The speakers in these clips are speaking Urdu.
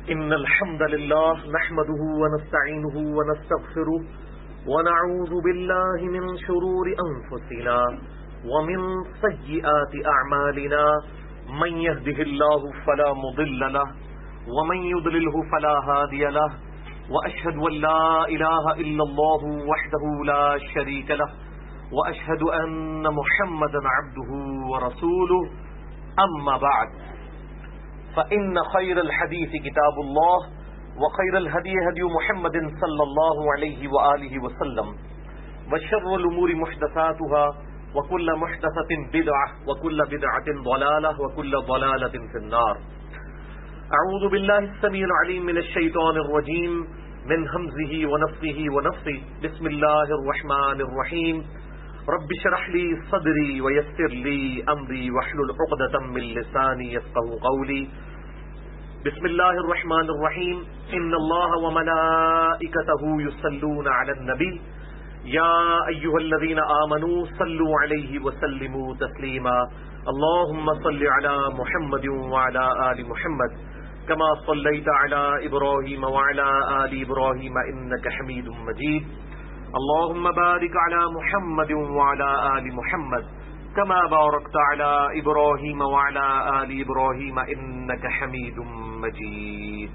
إن الحمد لله نحمده ونستعينه ونستغفره ونعوذ بالله من شرور أنفسنا ومن سيئات أعمالنا من يهده الله فلا مضل له ومن يضلله فلا هادي له وأشهد أن لا إله إلا الله وحده لا شريك له وأشهد أن محمدا عبده ورسوله أما بعد فإن خير الحديث كتاب الله وخير الهدي هدي محمد صلى الله عليه وآله وسلم وشر الأمور محدثاتها وكل محدثة بدعة وكل بدعة ضلالة وكل ضلالة في النار. أعوذ بالله السميع العليم من الشيطان الرجيم من همزه ونفخه ونفثه. بسم الله الرحمن الرحيم. رب اشرح لي صدري ويسر لي أمري واحلل عقدة من لساني يفقهوا قولي. بسم الله الرحمن الرحيم. إن الله وملائكته يصلون على النبي يا أيها الذين آمنوا صلوا عليه وسلموا تسليما. اللهم صل على محمد وعلى آل محمد كما صليت على إبراهيم وعلى آل إبراهيم إنك حميد مجيد. اللهم بارك على محمد وعلى آل محمد كما باركت على إبراهيم وعلى آل إبراهيم إنك حميد مجيد.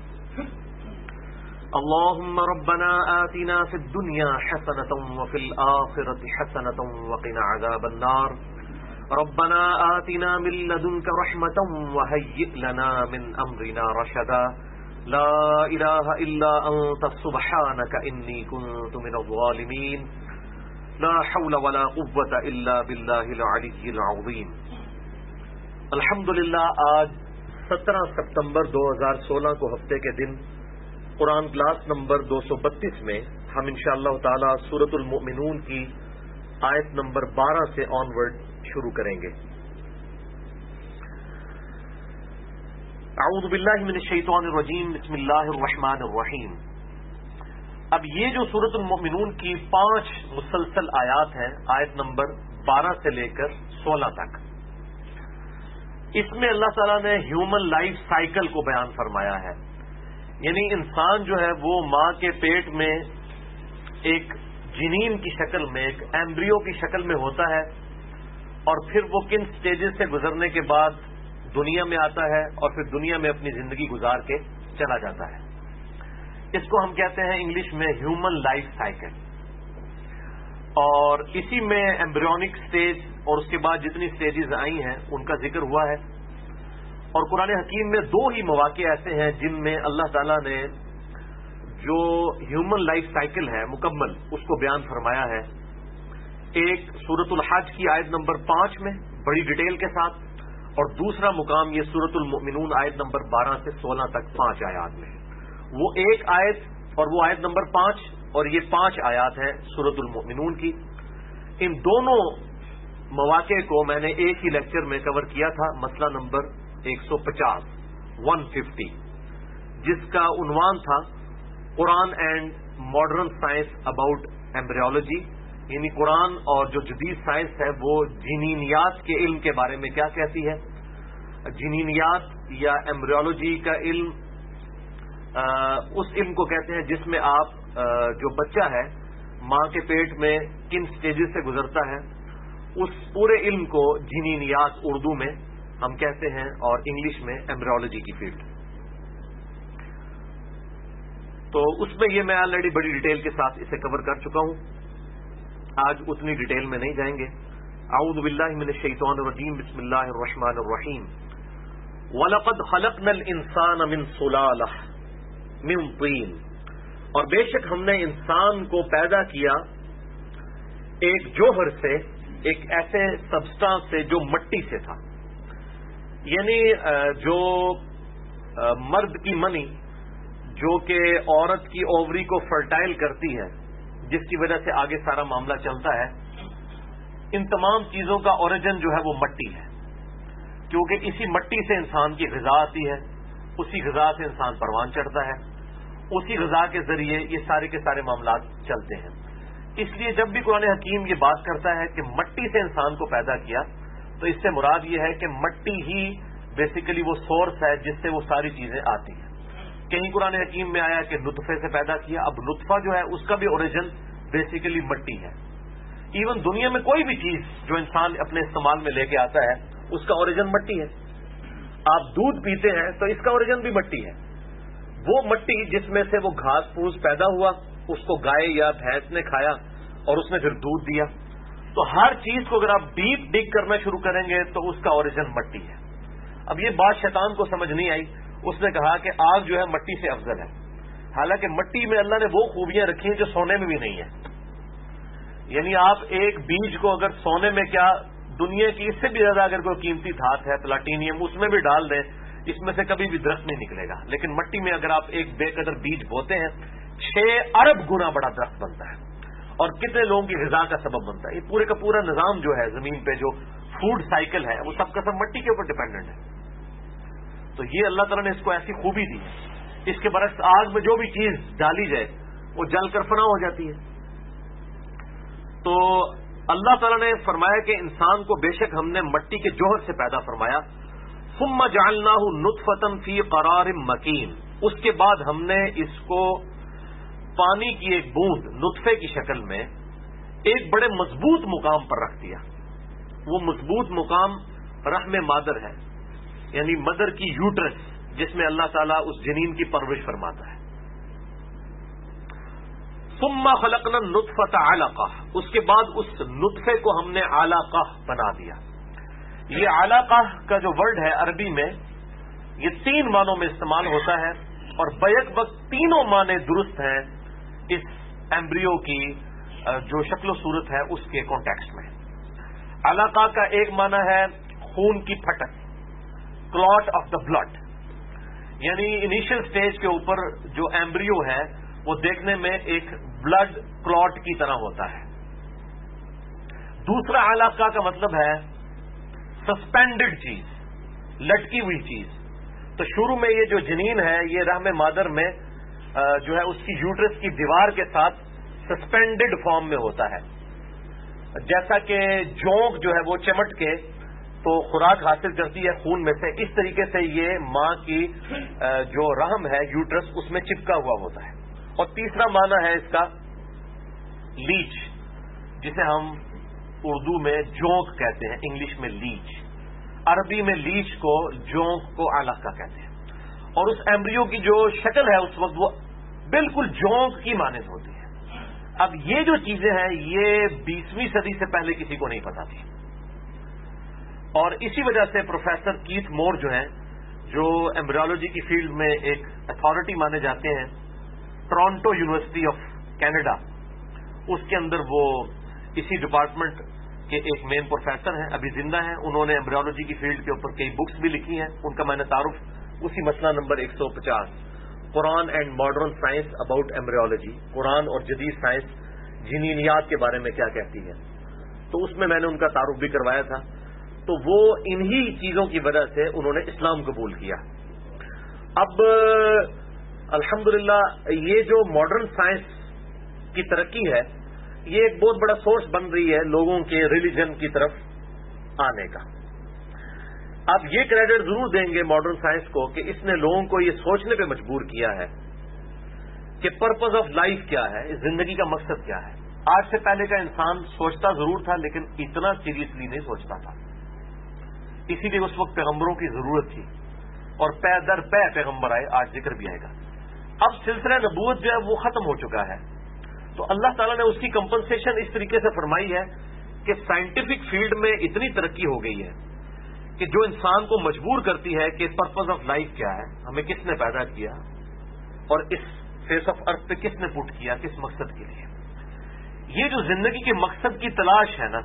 اللهم ربنا آتنا في الدنيا حسنة وفي الآخرة حسنة وقنا عذاب النار. ربنا آتنا من لدنك رحمة وهيئ لنا من أمرنا رشدا. لا إله إلا أنت سبحانك إني كنت من الظالمين. لا حول ولا قوة إلا بالله العلي العظيم. الحمدللہ آج 17 ستمبر 2016 کو ہفتے کے دن قرآن کلاس نمبر 232 میں ہم انشاءاللہ تعالی سورۃ المؤمنون کی آیت نمبر 12 سے آنورڈ شروع کریں گے. اعوذ باللہ من الشیطان الرجیم. بسم اللہ الرحمن الرحیم. اب یہ جو سورۃ المؤمنون کی 5 مسلسل آیات ہیں، آیت نمبر 12 سے لے کر 16 تک، اس میں اللہ تعالیٰ نے ہیومن لائف سائیکل کو بیان فرمایا ہے. یعنی انسان جو ہے وہ ماں کے پیٹ میں ایک جنین کی شکل میں، ایک ایمبریو کی شکل میں ہوتا ہے، اور پھر وہ کن سٹیجز سے گزرنے کے بعد دنیا میں آتا ہے اور پھر دنیا میں اپنی زندگی گزار کے چلا جاتا ہے. اس کو ہم کہتے ہیں انگلش میں ہیومن لائف سائیکل. اور اسی میں ایمبریونک سٹیج اور اس کے بعد جتنی سٹیجز آئی ہیں ان کا ذکر ہوا ہے. اور قرآن حکیم میں 2 ہی مواقع ایسے ہیں جن میں اللہ تعالیٰ نے جو ہیومن لائف سائیکل ہے مکمل اس کو بیان فرمایا ہے. ایک سورۃ الحج کی آیت نمبر 5 میں بڑی ڈیٹیل کے ساتھ، اور دوسرا مقام یہ سورۃ المؤمنون آیت نمبر 12 سے 16 تک 5 آیات میں ہے. وہ ایک آیت اور وہ آیت نمبر 5 اور یہ 5 آیات ہیں سورۃ المؤمنون کی. ان دونوں مواقع کو میں نے ایک ہی لیکچر میں کور کیا تھا، مسئلہ نمبر 150 جس کا عنوان تھا Quran and modern science about embryology. یعنی قرآن اور جو جدید سائنس ہے وہ جنینیات کے علم کے بارے میں کیا کہتی ہے. جنینیات یا ایمبریولوجی کا علم اس علم کو کہتے ہیں جس میں آپ جو بچہ ہے ماں کے پیٹ میں کن سٹیجز سے گزرتا ہے، اس پورے علم کو جنینیات اردو میں ہم کہتے ہیں اور انگلش میں ایمبریولوجی کی فیلڈ. تو اس میں یہ میں آلریڈی بڑی ڈیٹیل کے ساتھ اسے کور کر چکا ہوں، آج اتنی ڈیٹیل میں نہیں جائیں گے. اعوذ باللہ من الشیطان الرجیم. بسم اللہ الرحمن الرحیم. وَلَقَدْ خَلَقْنَا الْإِنسَانَ مِنْ صُلَالَةٍ مِنْ طِينٍ. اور بے شک ہم نے انسان کو پیدا کیا ایک جوہر سے، ایک ایسے سبسٹانس سے جو مٹی سے تھا. یعنی جو مرد کی منی جو کہ عورت کی اووری کو فرٹائل کرتی ہے، جس کی وجہ سے آگے سارا معاملہ چلتا ہے، ان تمام چیزوں کا اوریجن جو ہے وہ مٹی ہے. کیونکہ اسی مٹی سے انسان کی غذا آتی ہے، اسی غذا سے انسان پروان چڑھتا ہے، اسی غذا کے ذریعے یہ سارے کے سارے معاملات چلتے ہیں. اس لیے جب بھی قرآن حکیم یہ بات کرتا ہے کہ مٹی سے انسان کو پیدا کیا، تو اس سے مراد یہ ہے کہ مٹی ہی بیسیکلی وہ سورس ہے جس سے وہ ساری چیزیں آتی ہیں. کہیں قرآن حکیم میں آیا کہ نطفے سے پیدا کیا. اب نطفہ جو ہے اس کا بھی اوریجن بیسیکلی مٹی ہے. ایون دنیا میں کوئی بھی چیز جو انسان اپنے استعمال میں لے کے آتا ہے اس کا اوریجن مٹی ہے. آپ دودھ پیتے ہیں تو اس کا اوریجن بھی مٹی ہے. وہ مٹی جس میں سے وہ گھاس پھوس پیدا ہوا, اس کو گائے یا بھینس نے کھایا اور اس نے پھر دودھ دیا. تو ہر چیز کو اگر آپ ڈیپ ڈگ کرنا شروع کریں گے تو اس کا اوریجن مٹی ہے. اب یہ بات شیطان کو سمجھ نہیں آئی. اس نے کہا کہ آگ جو ہے مٹی سے افضل ہے, حالانکہ مٹی میں اللہ نے وہ خوبیاں رکھی ہیں جو سونے میں بھی نہیں ہیں. یعنی آپ ایک بیج کو اگر سونے میں کیا دنیا کی اس سے بھی زیادہ اگر کوئی قیمتی دھات ہے پلاٹینیم اس میں بھی ڈال دیں, اس میں سے کبھی بھی درخت نہیں نکلے گا. لیکن مٹی میں اگر آپ ایک بے قدر بیج بوتے ہیں 6 ارب گنا بڑا درخت بنتا ہے اور کتنے لوگوں کی غذا کا سبب بنتا ہے. یہ پورے کا پورا نظام جو ہے زمین پہ جو فوڈ سائیکل ہے وہ سب کا سب مٹی کے اوپر ڈیپینڈنٹ ہے. تو یہ اللہ تعالیٰ نے اس کو ایسی خوبی دی ہے. اس کے برعکس آگ میں جو بھی چیز ڈالی جائے وہ جل کر فنا ہو جاتی ہے. تو اللہ تعالیٰ نے فرمایا کہ انسان کو بے شک ہم نے مٹی کے جوہر سے پیدا فرمایا. ثم جعلناہ نطفۃ فی قرار مکین, اس کے بعد ہم نے اس کو پانی کی ایک بوند نطفے کی شکل میں ایک بڑے مضبوط مقام پر رکھ دیا. وہ مضبوط مقام رحم مادر ہے, یعنی مدر کی یوٹرس جس میں اللہ تعالیٰ اس جنین کی پرورش فرماتا ہے. ثم خلقنا النطفۃ علقہ, اس کے بعد اس نطفے کو ہم نے علقہ بنا دیا. یہ علقہ کا جو ورڈ ہے عربی میں یہ 3 معنوں میں استعمال ہوتا ہے اور بیک وقت تینوں معنی درست ہیں اس ایمبریو کی جو شکل و صورت ہے اس کے کانٹیکسٹ میں. علقہ کا ایک معنی ہے خون کی پھٹک, کلاٹ آف دا بلڈ, یعنی انیشل سٹیج کے اوپر جو ایمبریو ہے وہ دیکھنے میں ایک بلڈ کلاٹ کی طرح ہوتا ہے. دوسرا علقہ کا مطلب ہے سسپینڈڈ چیز, لٹکی ہوئی چیز. تو شروع میں یہ جو جنین ہے یہ رحم مادر میں جو ہے اس کی یوٹرس کی دیوار کے ساتھ سسپینڈڈ فارم میں ہوتا ہے, جیسا کہ جونک جو ہے وہ چمٹ کے تو خوراک حاصل کرتی ہے خون میں سے, اس طریقے سے یہ ماں کی جو رحم ہے یوٹرس اس میں چپکا ہوا ہوتا ہے. اور تیسرا معنی ہے اس کا لیچ, جسے ہم اردو میں جونک کہتے ہیں, انگلش میں لیچ, عربی میں لیچ کو جونک کو علقہ کہتے ہیں. اور اس ایمبریو کی جو شکل ہے اس وقت وہ بالکل جونک کی مانند ہوتی ہے. اب یہ جو چیزیں ہیں یہ 20ویں صدی سے پہلے کسی کو نہیں پتا تھی, اور اسی وجہ سے پروفیسر کیتھ مور جو ہیں جو ایمبریولوجی کی فیلڈ میں ایک اتھارٹی مانے جاتے ہیں, ٹورانٹو یونیورسٹی آف کینیڈا, اس کے اندر وہ اسی ڈپارٹمنٹ کے ایک مین پروفیسر ہیں, ابھی زندہ ہیں. انہوں نے ایمبریولوجی کی فیلڈ کے اوپر کئی بکس بھی لکھی ہیں. ان کا میں نے تعارف اسی مسئلہ نمبر 150 Quran and modern science about embryology, قرآن اور جدید سائنس جنینیات کے بارے میں کیا کہتی ہے, تو اس میں نے ان کا تعارف بھی کروایا تھا. تو وہ انہی چیزوں کی وجہ سے انہوں نے اسلام قبول کیا. اب الحمدللہ یہ جو ماڈرن سائنس کی ترقی ہے یہ ایک بہت بڑا سورس بن رہی ہے لوگوں کے ریلیجن کی طرف آنے کا. آپ یہ کریڈٹ ضرور دیں گے ماڈرن سائنس کو کہ اس نے لوگوں کو یہ سوچنے پہ مجبور کیا ہے کہ پرپز آف لائف کیا ہے, اس زندگی کا مقصد کیا ہے. آج سے پہلے کا انسان سوچتا ضرور تھا لیکن اتنا سیریسلی نہیں سوچتا تھا, اسی لیے اس وقت پیغمبروں کی ضرورت تھی اور پے در پے پیغمبر آئے, آج ذکر بھی آئے گا. اب سلسلہ نبوت جو ہے وہ ختم ہو چکا ہے, تو اللہ تعالیٰ نے اس کی کمپنسیشن اس طریقے سے فرمائی ہے کہ سائنٹیفک فیلڈ میں اتنی ترقی ہو گئی ہے کہ جو انسان کو مجبور کرتی ہے کہ پرپز آف لائف کیا ہے, ہمیں کس نے پیدا کیا اور اس فیس آف ارتھ پہ کس نے پٹ کیا, کس مقصد کے لیے. یہ جو زندگی کے مقصد کی تلاش ہے نا,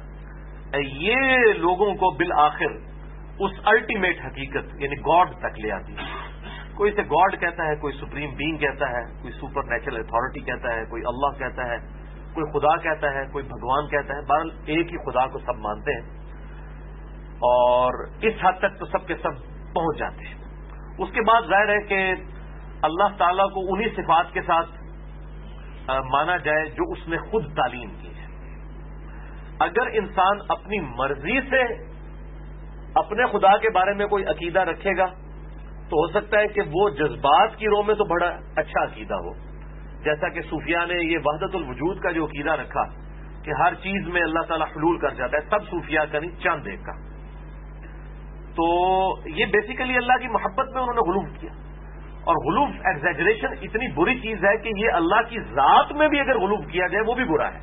یہ لوگوں کو بالآخر اس الٹیمیٹ حقیقت یعنی گاڈ تک لے آتی ہے. کوئی اسے گاڈ کہتا ہے, کوئی سپریم بینگ کہتا ہے, کوئی سپر نیچرل اتھارٹی کہتا ہے, کوئی اللہ کہتا ہے, کوئی خدا کہتا ہے, کوئی بھگوان کہتا ہے. بہرحال ایک ہی خدا کو سب مانتے ہیں اور اس حد تک تو سب کے سب پہنچ جاتے ہیں. اس کے بعد ظاہر ہے کہ اللہ تعالیٰ کو انہی صفات کے ساتھ مانا جائے جو اس نے خود تعلیم کی ہے. اگر انسان اپنی مرضی سے اپنے خدا کے بارے میں کوئی عقیدہ رکھے گا تو ہو سکتا ہے کہ وہ جذبات کی رو میں تو بڑا اچھا عقیدہ ہو، جیسا کہ صوفیاء نے یہ وحدت الوجود کا جو عقیدہ رکھا کہ ہر چیز میں اللہ تعالیٰ حلول کر جاتا ہے، سب صوفیاء کا نہیں، چند ایک کا. تو یہ بیسیکلی اللہ کی محبت میں انہوں نے غلو کیا. اور غلو ایگزیجریشن اتنی بری چیز ہے کہ یہ اللہ کی ذات میں بھی اگر غلو کیا جائے وہ بھی برا ہے.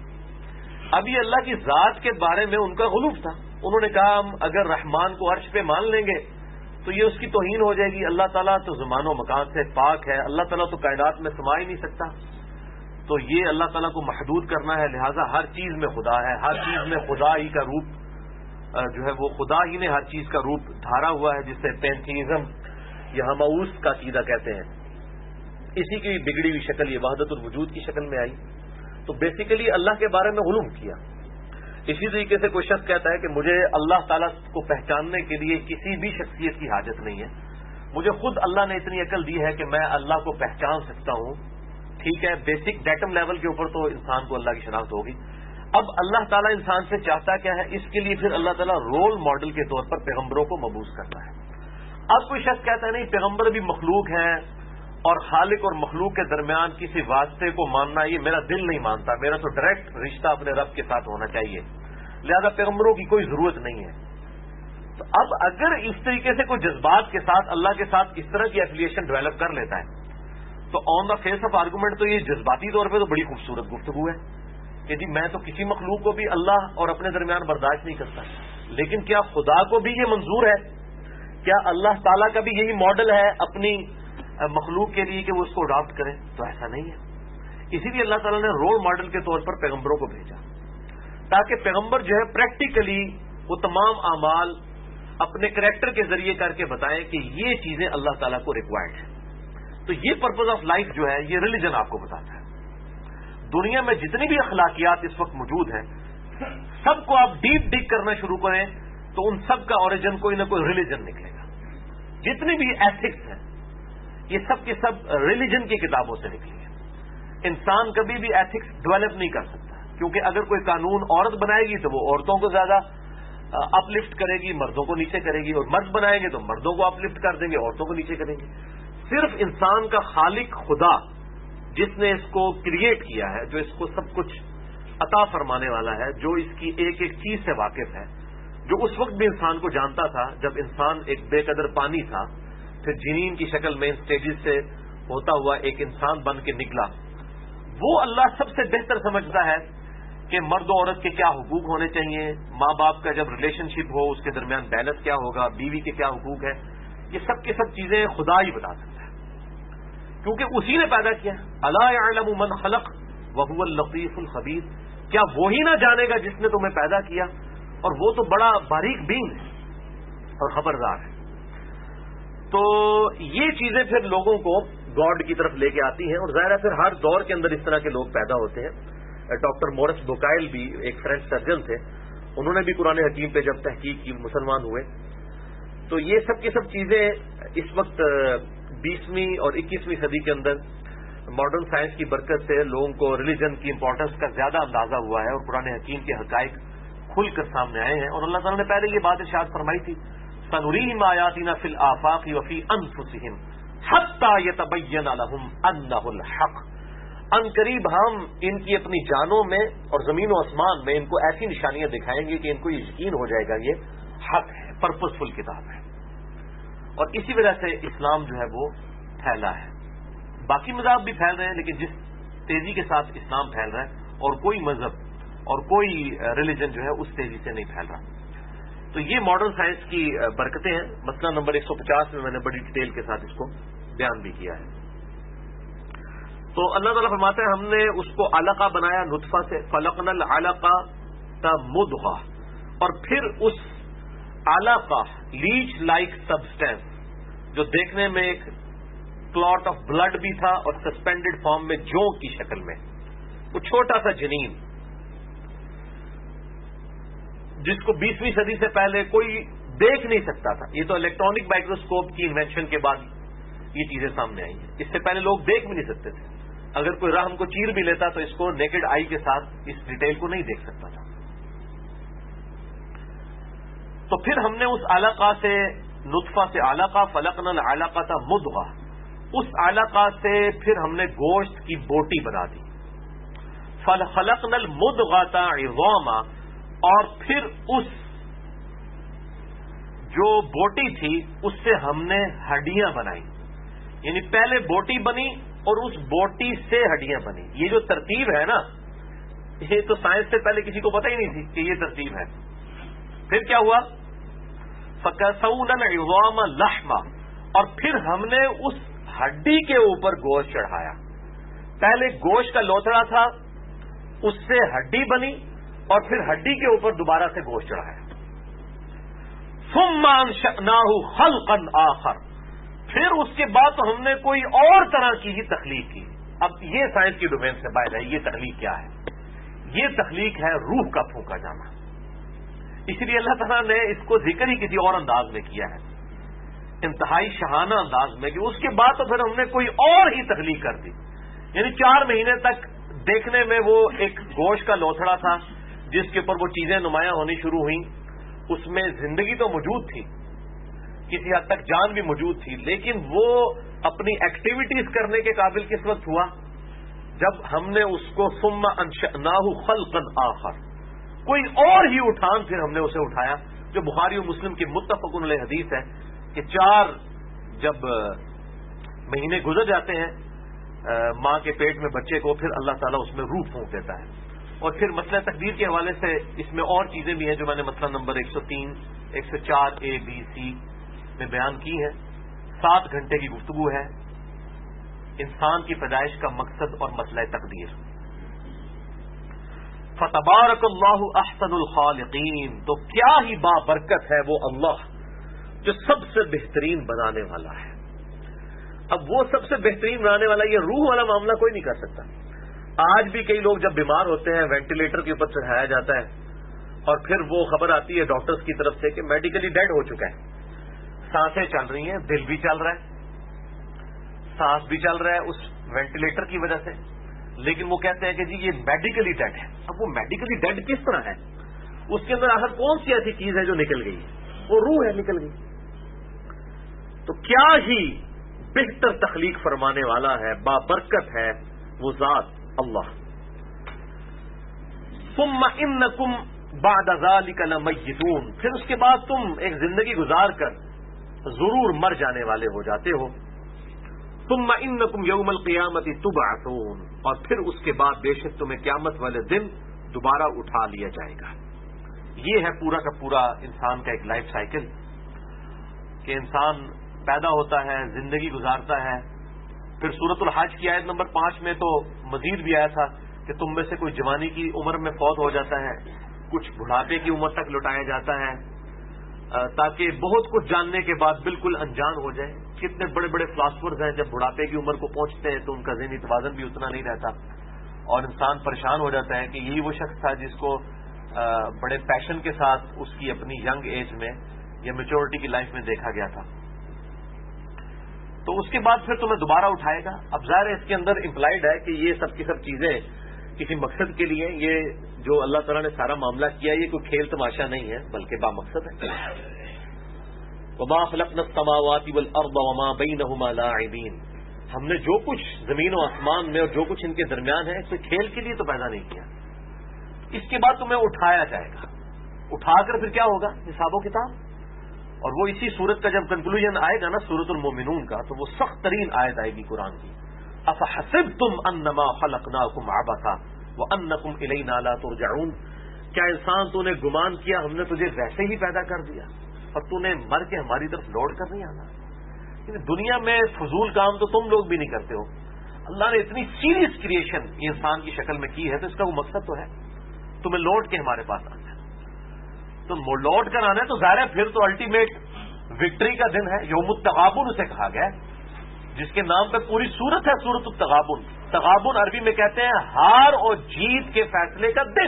اب یہ اللہ کی ذات کے بارے میں ان کا غلو تھا. انہوں نے کہا ہم اگر رحمان کو عرش پہ مان لیں گے تو یہ اس کی توہین ہو جائے گی. اللہ تعالیٰ تو زمان و مکان سے پاک ہے، اللہ تعالیٰ تو کائنات میں سما ہی نہیں سکتا، تو یہ اللہ تعالیٰ کو محدود کرنا ہے. لہذا ہر چیز میں خدا ہے، ہر چیز میں خدا ہی کا روپ جو ہے وہ خدا ہی نے ہر چیز کا روپ دھارا ہوا ہے، جسے پینتھیزم یا ہماؤس کا عقیدہ کہتے ہیں. اسی کی بگڑی ہوئی شکل یہ وحدت الوجود کی شکل میں آئی. تو بیسیکلی اللہ کے بارے میں غلو کیا. اسی طریقے سے کوئی شخص کہتا ہے کہ مجھے اللہ تعالیٰ کو پہچاننے کے لیے کسی بھی شخصیت کی حاجت نہیں ہے، مجھے خود اللہ نے اتنی عقل دی ہے کہ میں اللہ کو پہچان سکتا ہوں. ٹھیک ہے، بیسک ڈیٹم لیول کے اوپر تو انسان کو اللہ کی شناخت ہوگی. اب اللہ تعالیٰ انسان سے چاہتا کیا ہے، اس کے لیے پھر اللہ تعالیٰ رول ماڈل کے طور پر پیغمبروں کو مبعوث کرتا ہے. اب کوئی شخص کہتا ہے نہیں، پیغمبر بھی مخلوق ہیں اور خالق اور مخلوق کے درمیان کسی واسطے کو ماننا یہ میرا دل نہیں مانتا، میرا تو ڈائریکٹ رشتہ اپنے رب کے ساتھ ہونا چاہیے، لہذا پیغمبروں کی کوئی ضرورت نہیں ہے. تو اب اگر اس طریقے سے کوئی جذبات کے ساتھ اللہ کے ساتھ اس طرح کی ایفیلیشن ڈیولپ کر لیتا ہے تو on the face of argument تو یہ جذباتی طور پہ تو بڑی خوبصورت گفتگو ہے کہ جی میں تو کسی مخلوق کو بھی اللہ اور اپنے درمیان برداشت نہیں کرتا. لیکن کیا خدا کو بھی یہ منظور ہے؟ کیا اللہ تعالیٰ کا بھی یہی ماڈل ہے اپنی مخلوق کے لیے کہ وہ اس کو اڈاپٹ کریں؟ تو ایسا نہیں ہے. اسی لیے اللہ تعالیٰ نے رول ماڈل کے طور پر پیغمبروں کو بھیجا تاکہ پیغمبر جو ہے پریکٹیکلی وہ تمام اعمال اپنے کریکٹر کے ذریعے کر کے بتائیں کہ یہ چیزیں اللہ تعالیٰ کو ریکوائرڈ ہیں. تو یہ پرپز آف لائف جو ہے یہ ریلیجن آپ کو بتاتا ہے. دنیا میں جتنی بھی اخلاقیات اس وقت موجود ہیں سب کو آپ ڈیپ ڈگ کرنا شروع کریں تو ان سب کا اوریجن کوئی نہ کوئی ریلیجن نکلے گا. جتنی بھی ایتھکس ہیں یہ سب کے سب ریلیجن کی کتابوں سے نکلی ہیں. انسان کبھی بھی ایتھکس ڈیولپ نہیں کر سکتا کیونکہ اگر کوئی قانون عورت بنائے گی تو وہ عورتوں کو زیادہ اپ لفٹ کرے گی، مردوں کو نیچے کرے گی، اور مرد بنائیں گے تو مردوں کو اپ لفٹ کر دیں گے، عورتوں کو نیچے کریں گے. صرف انسان کا خالق خدا جس نے اس کو کریٹ کیا ہے، جو اس کو سب کچھ عطا فرمانے والا ہے، جو اس کی ایک ایک چیز سے واقف ہے، جو اس وقت بھی انسان کو جانتا تھا جب انسان ایک بے قدر پانی تھا، پھر جنین کی شکل میں ان سٹیجز سے ہوتا ہوا ایک انسان بن کے نکلا، وہ اللہ سب سے بہتر سمجھتا ہے کہ مرد و عورت کے کیا حقوق ہونے چاہیے، ماں باپ کا جب ریلیشن شپ ہو اس کے درمیان بیلنس کیا ہوگا، بیوی کے کیا حقوق ہے. یہ سب کی سب چیزیں خدا ہی بتا سکتا ہے کیونکہ اسی نے پیدا کیا. الا یعلم من خلق وهو اللطیف الخبیر. کیا وہی نہ جانے گا جس نے تمہیں پیدا کیا، اور وہ تو بڑا باریک بین ہے اور خبردار ہے. تو یہ چیزیں پھر لوگوں کو گاڈ کی طرف لے کے آتی ہیں، اور ظاہر ہے پھر ہر دور کے اندر اس طرح کے لوگ پیدا ہوتے ہیں. ڈاکٹر مورس بوکائل بھی ایک فرینچ سرجن تھے، انہوں نے بھی قرآن حکیم پہ جب تحقیق کی مسلمان ہوئے. تو یہ سب کی سب چیزیں اس وقت 20ویں اور 21ویں صدی کے اندر ماڈرن سائنس کی برکت سے لوگوں کو ریلیجن کی امپورٹنس کا زیادہ اندازہ ہوا ہے اور قرآن حکیم کے حقائق کھل کر سامنے آئے ہیں. اور اللہ تعالیٰ نے پہلے یہ بات ارشاد فرمائی تھی، سنریہم آیاتنا فی الآفاق وفی انفسہم حتی یتبین لہم انہ الحق. ان قریب ہم ان کی اپنی جانوں میں اور زمین و آسمان میں ان کو ایسی نشانیاں دکھائیں گے کہ ان کو یہ یقین ہو جائے گا یہ حق ہے، پرپسفل کتاب ہے. اور اسی وجہ سے اسلام جو ہے وہ پھیلا ہے. باقی مذاہب بھی پھیل رہے ہیں لیکن جس تیزی کے ساتھ اسلام پھیل رہا ہے اور کوئی مذہب اور کوئی ریلیجن جو ہے اس تیزی سے نہیں پھیل رہا. تو یہ ماڈرن سائنس کی برکتیں ہیں. مسئلہ نمبر 150 میں نے بڑی ڈیٹیل کے ساتھ اس کو بیان بھی کیا ہے. تو اللہ تعالیٰ فرماتے ہیں ہم نے اس کو علقہ بنایا نطفہ سے، فلقنا العلقہ مضغہ، اور پھر اس علقہ لیچ لائک سبسٹینس جو دیکھنے میں ایک کلاٹ آف بلڈ بھی تھا اور سسپینڈڈ فارم میں جونک کی شکل میں، وہ چھوٹا سا جنین جس کو 20ویں صدی سے پہلے کوئی دیکھ نہیں سکتا تھا. یہ تو الیکٹرانک مائکروسکوپ کی انوینشن کے بعد یہ چیزیں سامنے آئی ہیں. اس سے پہلے لوگ دیکھ بھی نہیں سکتے تھے. اگر کوئی رحم کو چیر بھی لیتا تو اس کو نیکڈ آئی کے ساتھ اس ڈیٹیل کو نہیں دیکھ سکتا تھا. تو پھر ہم نے اس علقہ سے نطفہ سے علقہ، فلقنا العلقۃ مضغہ، اس علقہ سے پھر ہم نے گوشت کی بوٹی بنا دی، فخلقنا المضغۃ عظاما، اور پھر اس جو بوٹی تھی اس سے ہم نے ہڈیاں بنائی، یعنی پہلے بوٹی بنی اور اس بوٹی سے ہڈیاں بنی. یہ جو ترتیب ہے نا، یہ تو سائنس سے پہلے کسی کو پتہ ہی نہیں تھی کہ یہ ترتیب ہے. پھر کیا ہوا؟ فَكَسَوْنَا الْعِظَامَ لَحْمًا، اور پھر ہم نے اس ہڈی کے اوپر گوشت چڑھایا. پہلے گوشت کا لوتھڑا تھا، اس سے ہڈی بنی اور پھر ہڈی کے اوپر دوبارہ سے گوشت چڑھایا. ثُمَّ أَنشَأْنَاهُ خَلْقًا آخَرَ، پھر اس کے بعد تو ہم نے کوئی اور طرح کی ہی تخلیق کی. اب یہ سائنس کی ڈومین سے باہر ہے. یہ تخلیق کیا ہے؟ یہ تخلیق ہے روح کا پھونکا جانا. اس لیے اللہ تعالیٰ نے اس کو ذکر ہی کسی اور انداز میں کیا ہے، انتہائی شہانہ انداز میں، کہ اس کے بعد تو پھر ہم نے کوئی اور ہی تخلیق کر دی. یعنی 4 مہینے تک دیکھنے میں وہ ایک گوشت کا لوتھڑا تھا جس کے اوپر وہ چیزیں نمایاں ہونی شروع ہوئیں. اس میں زندگی تو موجود تھی، کسی حد تک جان بھی موجود تھی، لیکن وہ اپنی ایکٹیویٹیز کرنے کے قابل کس وقت ہوا؟ جب ہم نے اس کو ثم انشأناہ خلقا آخر، کوئی اور ہی اٹھان پھر ہم نے اسے اٹھایا، جو بخاری و مسلم کی متفق علیہ حدیث ہے کہ 4 جب مہینے گزر جاتے ہیں ماں کے پیٹ میں بچے کو، پھر اللہ تعالیٰ اس میں روح پھونک دیتا ہے. اور پھر مسئلہ تقدیر کے حوالے سے اس میں اور چیزیں بھی ہیں جو میں نے مسئلہ نمبر 103 104 A B C میں بیان کی ہیں. 7 گھنٹے کی گفتگو ہے انسان کی پیدائش کا مقصد اور مسئلہ تقدیر. فتبارک اللہ احسن الخالقین، تو کیا ہی بابرکت ہے وہ اللہ جو سب سے بہترین بنانے والا ہے. اب وہ سب سے بہترین بنانے والا، یہ روح والا معاملہ کوئی نہیں کر سکتا. آج بھی کئی لوگ جب بیمار ہوتے ہیں وینٹیلیٹر کے اوپر چڑھایا جاتا ہے اور پھر وہ خبر آتی ہے ڈاکٹرز کی طرف سے کہ میڈیکلی ڈیڈ ہو چکا ہے. سانسیں چل رہی ہیں، دل بھی چل رہا ہے، سانس بھی چل رہا ہے اس وینٹیلیٹر کی وجہ سے، لیکن وہ کہتے ہیں کہ جی یہ میڈیکلی ڈیڈ ہے. اب وہ میڈیکلی ڈیڈ کس طرح ہے؟ اس کے اندر آخر کون سی ایسی چیز ہے جو نکل گئی ہے؟ وہ روح ہے، نکل گئی. تو کیا ہی بہتر تخلیق فرمانے والا ہے، بابرکت ہے وہ ذات اللہ. ثم انکم بعد ذلک لمیتون، پھر اس کے بعد تم ایک زندگی گزار کر ضرور مر جانے والے ہو جاتے ہو. ثم انکم یوم القیامت تبعثون، اور پھر اس کے بعد بے شک تمہیں قیامت والے دن دوبارہ اٹھا لیا جائے گا. یہ ہے پورا کا پورا انسان کا ایک لائف سائیکل، کہ انسان پیدا ہوتا ہے، زندگی گزارتا ہے. پھر سورۃ الحج کی آیت نمبر 5 میں تو مزید بھی آیا تھا کہ تم میں سے کوئی جوانی کی عمر میں فوت ہو جاتا ہے، کچھ بڑھاپے کی عمر تک لوٹایا جاتا ہے، تاکہ بہت کچھ جاننے کے بعد بالکل انجان ہو جائے. کتنے بڑے بڑے فلاسفرز ہیں جب بڑھاپے کی عمر کو پہنچتے ہیں تو ان کا ذہنی توازن بھی اتنا نہیں رہتا اور انسان پریشان ہو جاتا ہے کہ یہی وہ شخص تھا جس کو بڑے پیشن کے ساتھ اس کی اپنی ینگ ایج میں یا میچورٹی کی لائف میں دیکھا گیا تھا. تو اس کے بعد پھر تمہیں دوبارہ اٹھائے گا. اب ظاہر ہے اس کے اندر امپلائڈ ہے کہ یہ سب کی سب چیزیں کسی مقصد کے لیے، یہ جو اللہ تعالیٰ نے سارا معاملہ کیا یہ کوئی کھیل تماشا نہیں ہے بلکہ با مقصد ہے. وما خلقنا السماوات والارض وما بینہما لاعبین، ہم نے جو کچھ زمین و آسمان میں اور جو کچھ ان کے درمیان ہے اسے کھیل کے لیے تو پیدا نہیں کیا. اس کے بعد تمہیں اٹھایا جائے گا. اٹھا کر پھر کیا ہوگا؟ حساب و کتاب. اور وہ اسی سورت کا جب کنکلوژن آئے گا نا سورۃ المومنون کا، تو وہ سخت ترین آیت آئے گی قرآن کی. افحسبتم انما خلقناکم عبثا وانکم الینا لا ترجعون، کیا انسان تو نے گمان کیا ہم نے تجھے ویسے ہی پیدا کر دیا اور تو نے مر کے ہماری طرف لوٹ کر نہیں آنا؟ دنیا میں فضول کام تو تم لوگ بھی نہیں کرتے ہو. اللہ نے اتنی سیریس کریشن انسان کی شکل میں کی ہے تو اس کا وہ مقصد تو ہے تمہیں لوٹ کے ہمارے پاس آنا ہے. تو لوٹ کر آنا ہے تو ظاہر ہے پھر تو الٹیمیٹ وکٹری کا دن ہے. یوم التغابن اسے کہا گیا ہے، جس کے نام پہ پوری سورت ہے، سورۃ التغابن. تغابن عربی میں کہتے ہیں ہار اور جیت کے فیصلے کا دن.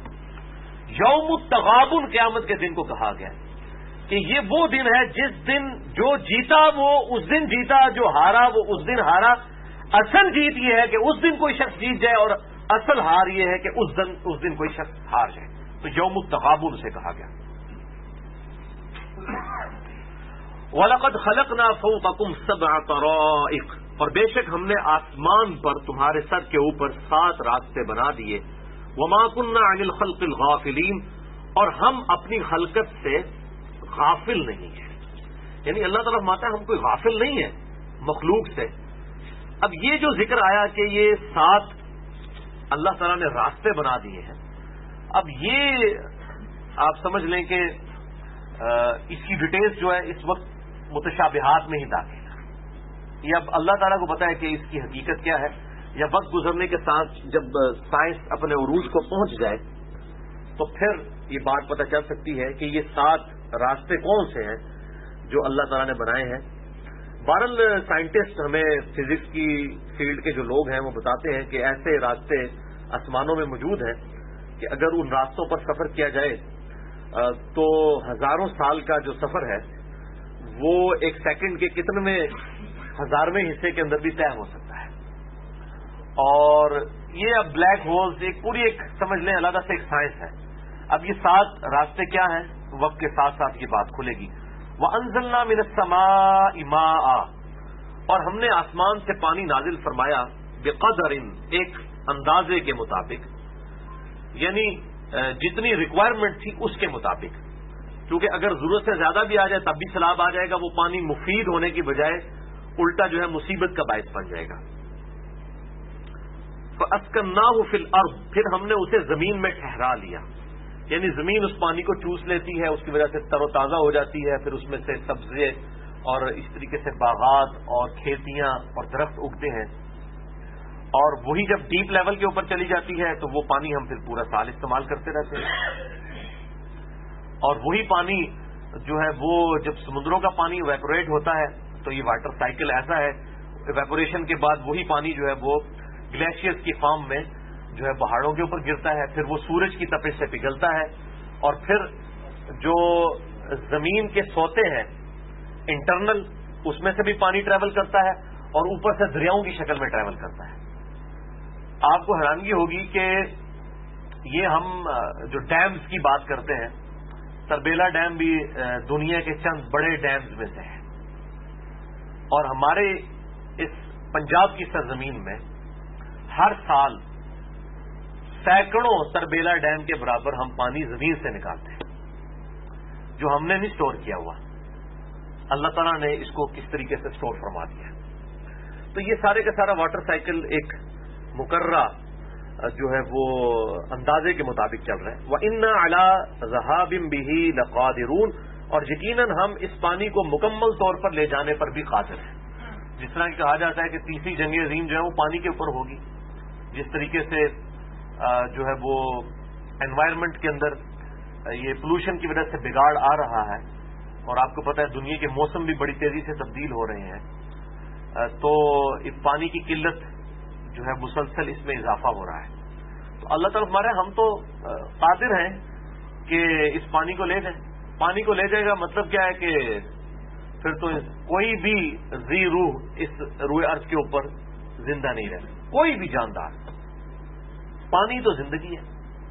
یوم التغابن قیامت کے دن کو کہا گیا ہے کہ یہ وہ دن ہے جس دن جو جیتا وہ اس دن جیتا، جو ہارا وہ اس دن ہارا. اصل جیت یہ ہے کہ اس دن کوئی شخص جیت جائے اور اصل ہار یہ ہے کہ اس دن کوئی شخص ہار جائے. تو یوم التغابن سے کہا گیا. وَلَقَدْ خَلَقْنَا فَوْقَكُمْ سَبْعَ طَرَائِقَ، اور بے شک ہم نے آسمان پر تمہارے سر کے اوپر 7 راستے بنا دیے. وَمَا كُنَّا عَنِ الْخَلْقِ الْغَافِلِينَ، اور ہم اپنی خلقت سے غافل نہیں ہیں. یعنی اللہ تعالیٰ فرماتا ہے ہم کوئی غافل نہیں ہے مخلوق سے. اب یہ جو ذکر آیا کہ یہ 7 اللہ تعالیٰ نے راستے بنا دیے ہیں، اب یہ آپ سمجھ لیں کہ اس کی ڈیٹیلز جو ہے اس وقت متشابہات میں ہی داخل ہے. یہ اب اللہ تعالیٰ کو پتا ہے کہ اس کی حقیقت کیا ہے، یا وقت گزرنے کے ساتھ جب سائنس اپنے عروج کو پہنچ جائے تو پھر یہ بات پتہ چل سکتی ہے کہ یہ 7 راستے کون سے ہیں جو اللہ تعالیٰ نے بنائے ہیں. بہرحال سائنٹسٹ ہمیں فزکس کی فیلڈ کے جو لوگ ہیں وہ بتاتے ہیں کہ ایسے راستے آسمانوں میں موجود ہیں کہ اگر ان راستوں پر سفر کیا جائے تو ہزاروں سال کا جو سفر ہے وہ ایک سیکنڈ کے کتنے ہزارویں حصے کے اندر بھی طے ہو سکتا ہے. اور یہ اب بلیک ہولز ایک سمجھ لیں علیحدہ سے ایک سائنس ہے. اب یہ 7 راستے کیا ہیں، وقت کے ساتھ ساتھ یہ بات کھلے گی. وَأَنزَلْنَا مِنَ السَّمَاءِ مَاءً، اور ہم نے آسمان سے پانی نازل فرمایا بِقَدَرٍ، ایک اندازے کے مطابق، یعنی جتنی ریکوائرمنٹ تھی اس کے مطابق. کیونکہ اگر ضرورت سے زیادہ بھی آ جائے تب بھی سیلاب آ جائے گا، وہ پانی مفید ہونے کی بجائے الٹا جو ہے مصیبت کا باعث بن جائے گا. فَأَسْكَنَّاهُ فِي الْأَرْضِ، پھر ہم نے اسے زمین میں ٹھہرا لیا. یعنی زمین اس پانی کو چوس لیتی ہے، اس کی وجہ سے تر و تازہ ہو جاتی ہے، پھر اس میں سے سبزے اور اس طریقے سے باغات اور کھیتیاں اور درخت اگتے ہیں. اور وہی جب ڈیپ لیول کے اوپر چلی جاتی ہے تو وہ پانی ہم پھر پورا سال استعمال کرتے رہتے ہیں. اور وہی پانی جو ہے وہ جب سمندروں کا پانی ایویپوریٹ ہوتا ہے تو یہ واٹر سائیکل ایسا ہے، ایویپوریشن کے بعد وہی پانی جو ہے وہ گلیشیئرز کی فارم میں جو ہے پہاڑوں کے اوپر گرتا ہے، پھر وہ سورج کی تپش سے پگھلتا ہے، اور پھر جو زمین کے سوتے ہیں انٹرنل اس میں سے بھی پانی ٹریول کرتا ہے اور اوپر سے دریاؤں کی شکل میں ٹریول کرتا ہے. آپ کو حیرانگی ہوگی کہ یہ ہم جو ڈیمز کی بات کرتے ہیں، تربیلا ڈیم بھی دنیا کے چند بڑے ڈیمز میں سے ہے، اور ہمارے اس پنجاب کی سرزمین میں ہر سال سینکڑوں تربیلا ڈیم کے برابر ہم پانی زمین سے نکالتے ہیں جو ہم نے نہیں سٹور کیا ہوا. اللہ تعالیٰ نے اس کو کس طریقے سے سٹور فرما دیا. تو یہ سارے کا سارا واٹر سائیکل ایک مقررہ جو ہے وہ اندازے کے مطابق چل رہا ہے. وَإِنَّا عَلَىٰ ذَهَابٍ بِهِ لَقَادِرُونَ، اور یقیناً ہم اس پانی کو مکمل طور پر لے جانے پر بھی قادر ہیں. جس طرح کہ کہا جاتا ہے کہ تیسری جنگ عظیم جو ہے وہ پانی کے اوپر ہوگی. جس طریقے سے جو ہے وہ انوائرمنٹ کے اندر یہ پولوشن کی وجہ سے بگاڑ آ رہا ہے، اور آپ کو پتہ ہے دنیا کے موسم بھی بڑی تیزی سے تبدیل ہو رہے ہیں، تو اس پانی کی قلت جو ہے مسلسل اس میں اضافہ ہو رہا ہے. تو اللہ تعالیٰ ہمارے ہم تو قادر ہیں کہ اس پانی کو لے جائیں. پانی کو لے جائے گا مطلب کیا ہے کہ پھر تو کوئی بھی ذی روح اس روئے ارض کے اوپر زندہ نہیں رہے، کوئی بھی جاندار. پانی تو زندگی ہے.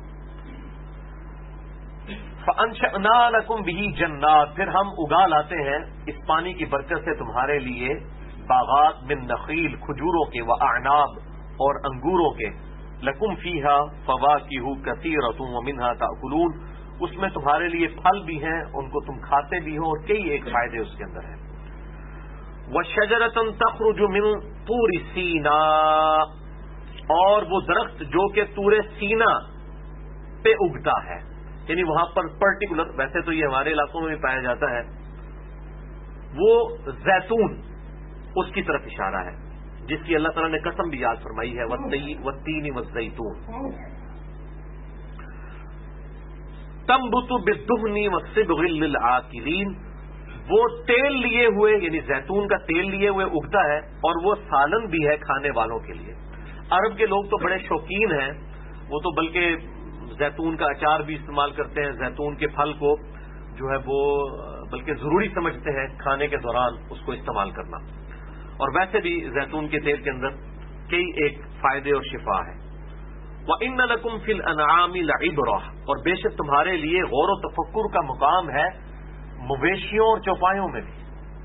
فَأَنشَأْنَا لَكُمْ بِهِ جَنَّاتٍ، پھر ہم اگا لاتے ہیں اس پانی کی برکت سے تمہارے لیے باغات من نخیل، کھجوروں کے، وَأَعْنَابٍ، اور انگوروں کے، لَكُمْ فِيهَا فَوَاكِهُ كَثِيرَةٌ وَمِنْهَا تَأْكُلُونَ، اس میں تمہارے لیے پھل بھی ہیں، ان کو تم کھاتے بھی ہو، اور کئی ایک فائدے اس کے اندر ہیں. وَشَجَرَةٌ تَخْرُجُ مِن طُورِ سِینَاءَ، اور وہ درخت جو کہ طور سینا پہ اگتا ہے، یعنی وہاں پر پرٹیکولر، ویسے تو یہ ہمارے علاقوں میں بھی پایا جاتا ہے، وہ زیتون اس کی طرف اشارہ ہے جس کی اللہ تعالیٰ نے قسم بھی یاد فرمائی ہے، وَالتِّینِ وَالزَّیتُونِ. تَنبُتُ بِالدُّهْنِ وَالصِّبْغِ لِلْعَاقِلِينَ، وہ تیل لیے ہوئے، یعنی زیتون کا تیل لیے ہوئے اگتا ہے، اور وہ سالن بھی ہے کھانے والوں کے لیے. عرب کے لوگ تو بڑے شوقین ہیں، وہ تو بلکہ زیتون کا اچار بھی استعمال کرتے ہیں، زیتون کے پھل کو جو ہے وہ بلکہ ضروری سمجھتے ہیں کھانے کے دوران اس کو استعمال کرنا. اور ویسے بھی زیتون کے تیل کے اندر کئی ایک فائدے اور شفا ہے. وَإِنَّ لَكُمْ فِي الْأَنْعَامِ لَعِبْرَةً، اور بے شک تمہارے لیے غور و تفکر کا مقام ہے مویشیوں اور چوپایوں میں بھی.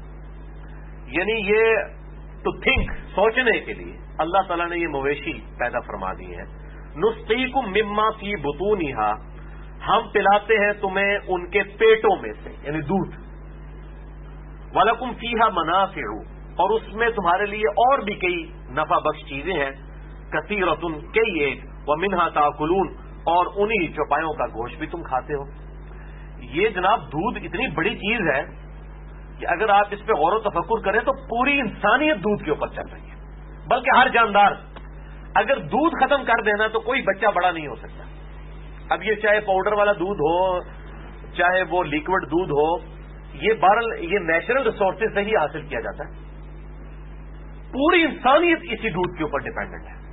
یعنی یہ ٹو تھنک، سوچنے کے لیے اللہ تعالیٰ نے یہ مویشی پیدا فرما دی ہیں. نسقیکم مما فی بطونہا، ہم پلاتے ہیں تمہیں ان کے پیٹوں میں سے، یعنی دودھ. وَلَكُمْ فِيهَا مَنَافِعُ، اور اس میں تمہارے لیے اور بھی کئی نفع بخش چیزیں ہیں. کثیرۃ، کئی ایک. وَمِنْهَا تَأْكُلُونَ، اور انہی چوپایوں کا گوشت بھی تم کھاتے ہو. یہ جناب دودھ اتنی بڑی چیز ہے کہ اگر آپ اس پہ غور و تفکر کریں تو پوری انسانیت دودھ کے اوپر چل رہی ہے، بلکہ ہر جاندار. اگر دودھ ختم کر دینا تو کوئی بچہ بڑا نہیں ہو سکتا. اب یہ چاہے پاؤڈر والا دودھ ہو، چاہے وہ لیکوڈ دودھ ہو، یہ بہرحال یہ نیچرل ریسورسز سے ہی حاصل کیا جاتا ہے. پوری انسانیت اسی دودھ کے اوپر ڈیپینڈنٹ ہے.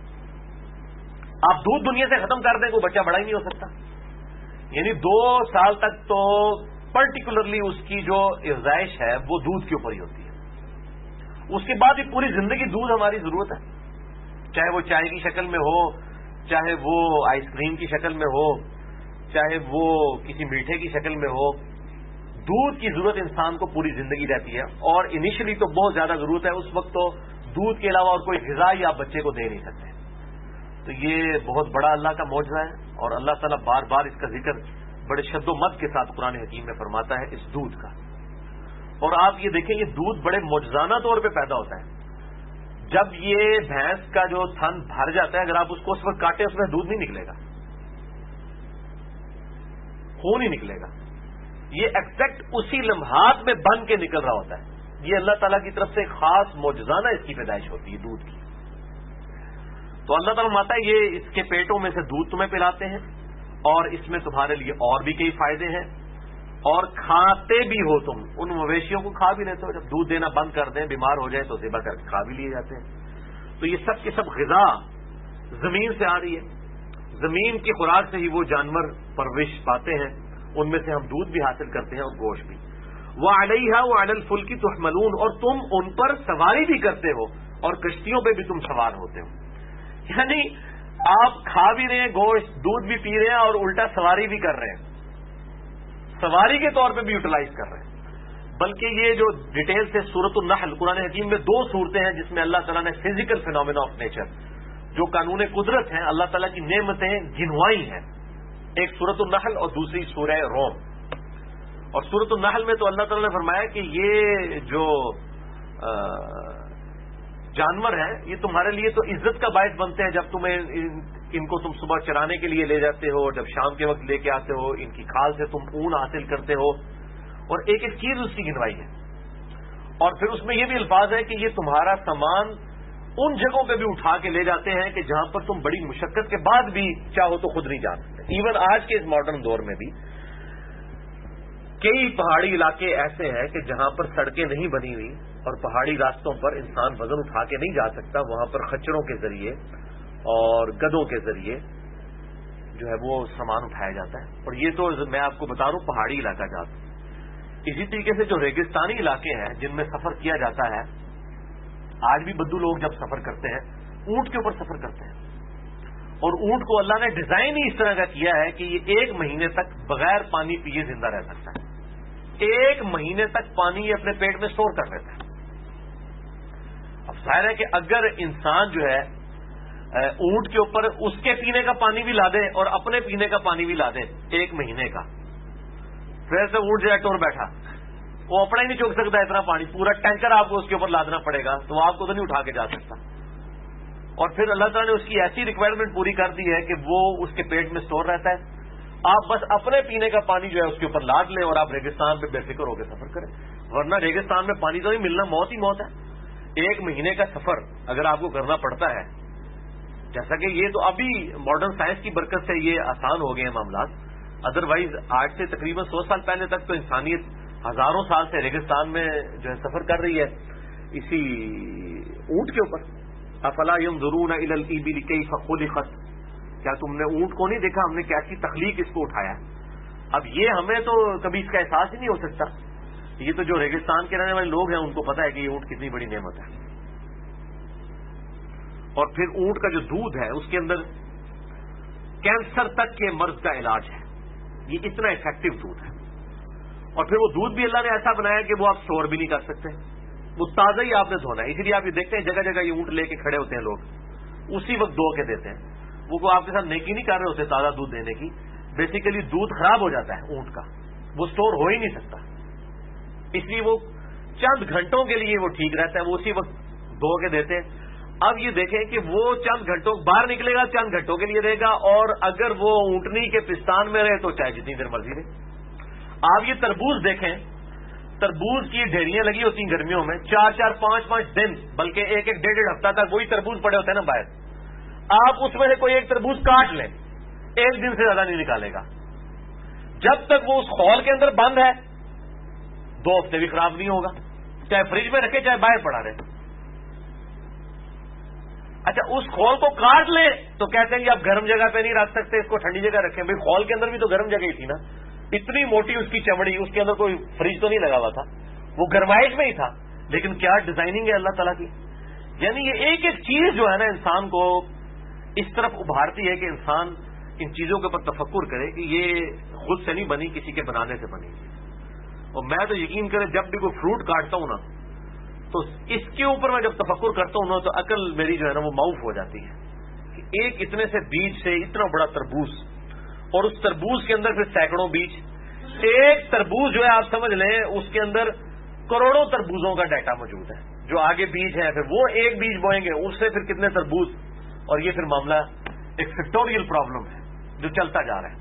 آپ دودھ دنیا سے ختم کر دیں کوئی بچہ بڑا ہی نہیں ہو سکتا. یعنی 2 سال تک تو پرٹیکولرلی اس کی جو افزائش ہے وہ دودھ کے اوپر ہی ہوتی ہے. اس کے بعد بھی پوری زندگی دودھ ہماری ضرورت ہے، چاہے وہ چائے کی شکل میں ہو، چاہے وہ آئس کریم کی شکل میں ہو، چاہے وہ کسی میٹھے کی شکل میں ہو. دودھ کی ضرورت انسان کو پوری زندگی رہتی ہے، اور انیشلی تو بہت زیادہ ضرورت ہے. اس وقت تو دودھ کے علاوہ اور کوئی غذا ہی آپ بچے کو دے نہیں سکتے. تو یہ بہت بڑا اللہ کا معجزہ ہے، اور اللہ تعالیٰ بار بار اس کا ذکر بڑے شد و مد کے ساتھ قرآن حکیم میں فرماتا ہے اس دودھ کا. اور آپ یہ دیکھیں یہ دودھ بڑے معجزانہ طور پہ پیدا ہوتا ہے. جب یہ بھینس کا جو تھن بھر جاتا ہے، اگر آپ اس کو اس وقت کاٹیں اس میں دودھ نہیں نکلے گا، خون ہی نکلے گا. یہ ایگزیکٹ اسی لمحات میں بن کے نکل رہا ہوتا ہے. یہ اللہ تعالیٰ کی طرف سے ایک خاص معجزانہ اس کی پیدائش ہوتی ہے دودھ کی. تو اللہ تعالیٰ فرماتا ہے یہ اس کے پیٹوں میں سے دودھ تمہیں پلاتے ہیں، اور اس میں تمہارے لیے اور بھی کئی فائدے ہیں، اور کھاتے بھی ہو تم. ان مویشیوں کو کھا بھی لیتے ہو. جب دودھ دینا بند کر دیں، بیمار ہو جائے تو ذبح کر کے کھا بھی لیے جاتے ہیں. تو یہ سب کے سب غذا زمین سے آ رہی ہے. زمین کی خوراک سے ہی وہ جانور پرورش پاتے ہیں، ان میں سے ہم دودھ بھی حاصل کرتے ہیں اور گوشت بھی. وَعَلَيْهَا وَعَلَى الْفُلْكِ تُحْمَلُونَ، اور تم ان پر سواری بھی کرتے ہو اور کشتیوں پہ بھی تم سوار ہوتے ہو. یعنی آپ کھا بھی رہے ہیں گوشت، دودھ بھی پی رہے ہیں، اور الٹا سواری بھی کر رہے ہیں، سواری کے طور پہ بھی یوٹیلائز کر رہے ہیں. بلکہ یہ جو ڈیٹیل سے سورۃ النحل، قرآن حکیم میں 2 صورتیں ہیں جس میں اللہ تعالیٰ نے فزیکل فینومینا آف نیچر، جو قانون قدرت ہیں، اللہ تعالیٰ کی نعمتیں گنوائی ہیں. ایک سورۃ النحل اور دوسری سورہ روم. اور سورۃ النحل میں تو اللہ تعالیٰ نے فرمایا کہ یہ جو جانور ہیں یہ تمہارے لیے تو عزت کا باعث بنتے ہیں. جب تمہیں ان کو تم صبح چرانے کے لیے لے جاتے ہو، جب شام کے وقت لے کے آتے ہو، ان کی کھال سے تم اون حاصل کرتے ہو، اور ایک ایک چیز اس کی گنوائی ہے. اور پھر اس میں یہ بھی الفاظ ہے کہ یہ تمہارا سامان ان جگہوں پہ بھی اٹھا کے لے جاتے ہیں کہ جہاں پر تم بڑی مشقت کے بعد بھی چاہو تو خود نہیں جا سکتے. ایون آج کے اس ماڈرن دور میں بھی کئی پہاڑی علاقے ایسے ہیں کہ جہاں پر سڑکیں نہیں بنی ہوئی اور پہاڑی راستوں پر انسان وزن اٹھا کے نہیں جا سکتا، وہاں پر خچروں کے ذریعے اور گدوں کے ذریعے جو ہے وہ سامان اٹھایا جاتا ہے. اور یہ تو میں آپ کو بتا دوں پہاڑی علاقہ جاتا. اسی طریقے سے جو ریگستانی علاقے ہیں جن میں سفر کیا جاتا ہے، آج بھی بدو لوگ جب سفر کرتے ہیں اونٹ کے اوپر سفر کرتے ہیں. اور اونٹ کو اللہ نے ڈیزائن ہی اس طرح کا کیا ہے کہ یہ 1 مہینے تک بغیر پانی پیے زندہ رہ سکتا ہے. 1 مہینے تک پانی یہ اپنے پیٹ میں اسٹور کر لیتا ہے. اب ظاہر ہے کہ اگر انسان جو ہے اونٹ کے اوپر اس کے پینے کا پانی بھی لا دے اور اپنے پینے کا پانی بھی لا دے 1 مہینے کا، پھر سے اونٹ جو ہے ٹور بیٹھا، وہ اپنا ہی نہیں چوک سکتا اتنا پانی، پورا ٹینکر آپ کو اس کے اوپر لادنا پڑے گا، تو آپ کو تو نہیں اٹھا کے جا سکتا. اور پھر اللہ تعالیٰ نے اس کی ایسی ریکوائرمنٹ پوری کر دی ہے کہ وہ اس کے پیٹ میں سٹور رہتا ہے. آپ بس اپنے پینے کا پانی جو ہے اس کے اوپر لاد لیں اور آپ ریگستان پہ بے فکر ہو کے سفر کریں، ورنہ ریگستان میں پانی تو نہیں ملنا، موت ہی موت ہے. 1 مہینے کا سفر اگر آپ کو کرنا پڑتا ہے، جیسا کہ یہ تو ابھی ماڈرن سائنس کی برکت سے یہ آسان ہو گئے ہیں معاملات، ادروائز آج سے تقریباً 100 سال پہلے تک تو انسانیت ہزاروں سال سے ریگستان میں جو ہے سفر کر رہی ہے اسی اونٹ کے اوپر. افلا ينظرون الى الابل كيف خلقت، کیا تم نے اونٹ کو نہیں دیکھا ہم نے کیسی تخلیق اس کو اٹھایا. اب یہ ہمیں تو کبھی اس کا احساس ہی نہیں ہو سکتا. یہ تو جو ریگستان کے رہنے والے لوگ ہیں ان کو پتا ہے کہ یہ اونٹ کتنی بڑی نعمت ہے. اور پھر اونٹ کا جو دودھ ہے اس کے اندر کینسر تک کے مرض کا علاج ہے، یہ اتنا افیکٹو دودھ ہے. اور پھر وہ دودھ بھی اللہ نے ایسا بنایا کہ وہ آپ اسٹور بھی نہیں کر سکتے، وہ تازہ ہی آپ نے دھونا ہے. اسی لیے آپ یہ دیکھتے ہیں جگہ جگہ یہ اونٹ لے کے کھڑے ہوتے ہیں لوگ, اسی وقت دھو کے دیتے ہیں. وہ کوئی آپ کے ساتھ نیکی نہیں کر رہے ہوتے تازہ دودھ دینے کی, بیسیکلی دودھ خراب ہو جاتا ہے اونٹ کا, وہ سٹور ہو ہی نہیں سکتا, اس لیے وہ چند گھنٹوں کے لیے وہ ٹھیک رہتا ہے, وہ اسی وقت دھو کے دیتے ہیں. اب یہ دیکھیں کہ وہ چند گھنٹوں باہر نکلے گا, چند گھنٹوں کے لیے رہے گا, اور اگر وہ اونٹنی کے پستان میں رہے تو چاہے جتنی دیر مرضی رہے. آپ یہ تربوز دیکھیں, تربوز کی ڈھیریاں لگی ہوتی ہیں گرمیوں میں, 4-4 5-5 دن بلکہ 1-1 1.5 ہفتہ تک وہی تربوز پڑے ہوتے ہیں نا باہر. آپ اس میں سے کوئی ایک تربوز کاٹ لیں, 1 دن سے زیادہ نہیں نکالے گا. جب تک وہ اس خول کے اندر بند ہے 2 ہفتے بھی خراب نہیں ہوگا, چاہے فریج میں رکھے چاہے باہر پڑا رہے. اچھا اس خول کو کاٹ لیں تو کہتے ہیں کہ آپ گرم جگہ پہ نہیں رکھ سکتے, اس کو ٹھنڈی جگہ رکھیں. بھائی خول کے اندر بھی تو گرم جگہ ہی تھی نا, اتنی موٹی اس کی چمڑی, اس کے اندر کوئی فریج تو نہیں لگا ہوا تھا, وہ گرمائش میں ہی تھا. لیکن کیا ڈیزائننگ ہے اللہ تعالیٰ کی. یعنی یہ ایک ایک چیز جو ہے نا انسان کو اس طرف ابھارتی ہے کہ انسان ان چیزوں کے اوپر تفکر کرے کہ یہ خود سے نہیں بنی, کسی کے بنانے سے بنی. اور میں تو یقین کرے جب بھی کوئی فروٹ کاٹتا ہوں نا تو اس کے اوپر میں جب تفکر کرتا ہوں نا تو عقل میری جو ہے نا وہ معاف ہو جاتی ہے کہ ایک اتنے سے بیج سے اتنا بڑا تربوز, اور اس تربوز کے اندر پھر سینکڑوں بیج. ایک تربوز جو ہے آپ سمجھ لیں اس کے اندر کروڑوں تربوزوں کا ڈیٹا موجود ہے, جو آگے بیج ہیں پھر وہ ایک بیج بوئیں گے اس سے پھر کتنے تربوز, اور یہ پھر معاملہ ایک فیکٹوریل پرابلم ہے جو چلتا جا رہا ہے.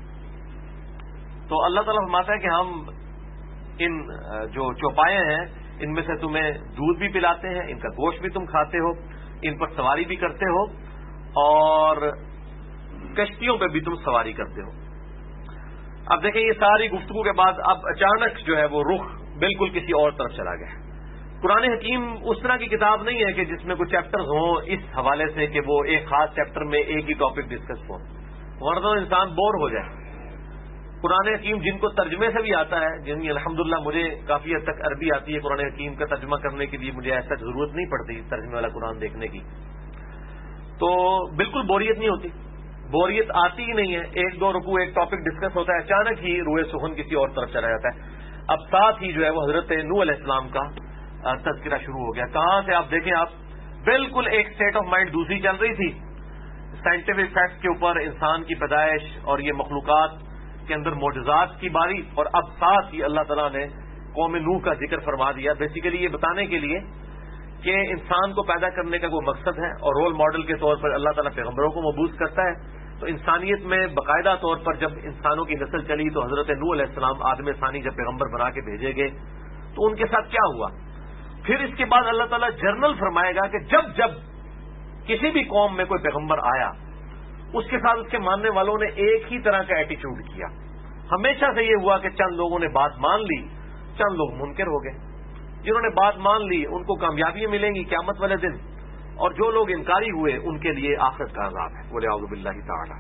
تو اللہ تعالیٰ فرماتا ہے کہ ہم ان جو چوپائے ہیں ان میں سے تمہیں دودھ بھی پلاتے ہیں, ان کا گوشت بھی تم کھاتے ہو, ان پر سواری بھی کرتے ہو, اور کشتیوں پہ بھی تم سواری کرتے ہو. اب دیکھیں یہ ساری گفتگو کے بعد اب اچانک جو ہے وہ رخ بالکل کسی اور طرف چلا گیا. قرآن حکیم اس طرح کی کتاب نہیں ہے کہ جس میں کچھ چیپٹرز ہوں اس حوالے سے کہ وہ ایک خاص چیپٹر میں ایک ہی ٹاپک ڈسکس ہو, ورنہ انسان بور ہو جائے. قرآن حکیم جن کو ترجمے سے بھی آتا ہے, جن الحمدللہ مجھے کافی حد تک عربی آتی ہے, قرآن حکیم کا ترجمہ کرنے کے لیے مجھے ایسا ضرورت نہیں پڑتی ترجمے والا قرآن دیکھنے کی, تو بالکل بوریت نہیں ہوتی, بوریت آتی ہی نہیں ہے. 1-2 رکوع ایک ٹاپک ڈسکس ہوتا ہے, اچانک ہی روئے سخن کسی اور طرف چلا جاتا ہے. اب ساتھ ہی جو ہے وہ حضرت نوح علیہ السلام کا تذکرہ شروع ہو گیا. کہاں سے آپ دیکھیں, آپ بالکل ایک اسٹیٹ آف مائنڈ دوسری چل رہی تھی, سائنٹیفک فیکٹس کے اوپر انسان کی پیدائش اور یہ مخلوقات کے اندر معجزات کی باری, اور اب ساتھ ہی اللہ تعالیٰ نے قوم نوح کا ذکر فرما دیا, بیسیکلی یہ بتانے کے لیے کہ انسان کو پیدا کرنے کا کوئی مقصد ہے, اور رول ماڈل کے طور پر اللہ تعالیٰ پیغمبروں کو مبعوث کرتا ہے. تو انسانیت میں باقاعدہ طور پر جب انسانوں کی نسل چلی تو حضرت نوح علیہ السلام آدم ثانی جب پیغمبر بنا کے بھیجے گئے تو ان کے ساتھ کیا ہوا. پھر اس کے بعد اللہ تعالیٰ جرنل فرمائے گا کہ جب جب کسی بھی قوم میں کوئی پیغمبر آیا اس کے ساتھ اس کے ماننے والوں نے ایک ہی طرح کا ایٹیچیوڈ کیا. ہمیشہ سے یہ ہوا کہ چند لوگوں نے بات مان لی, چند لوگ منکر ہو گئے. جنہوں نے بات مان لی ان کو کامیابیاں ملیں گی قیامت والے دن, اور جو لوگ انکاری ہوئے ان کے لیے آخرت کا عذاب ہے. وَلِعَوْذُ بِاللَّهِ تَعَالَى.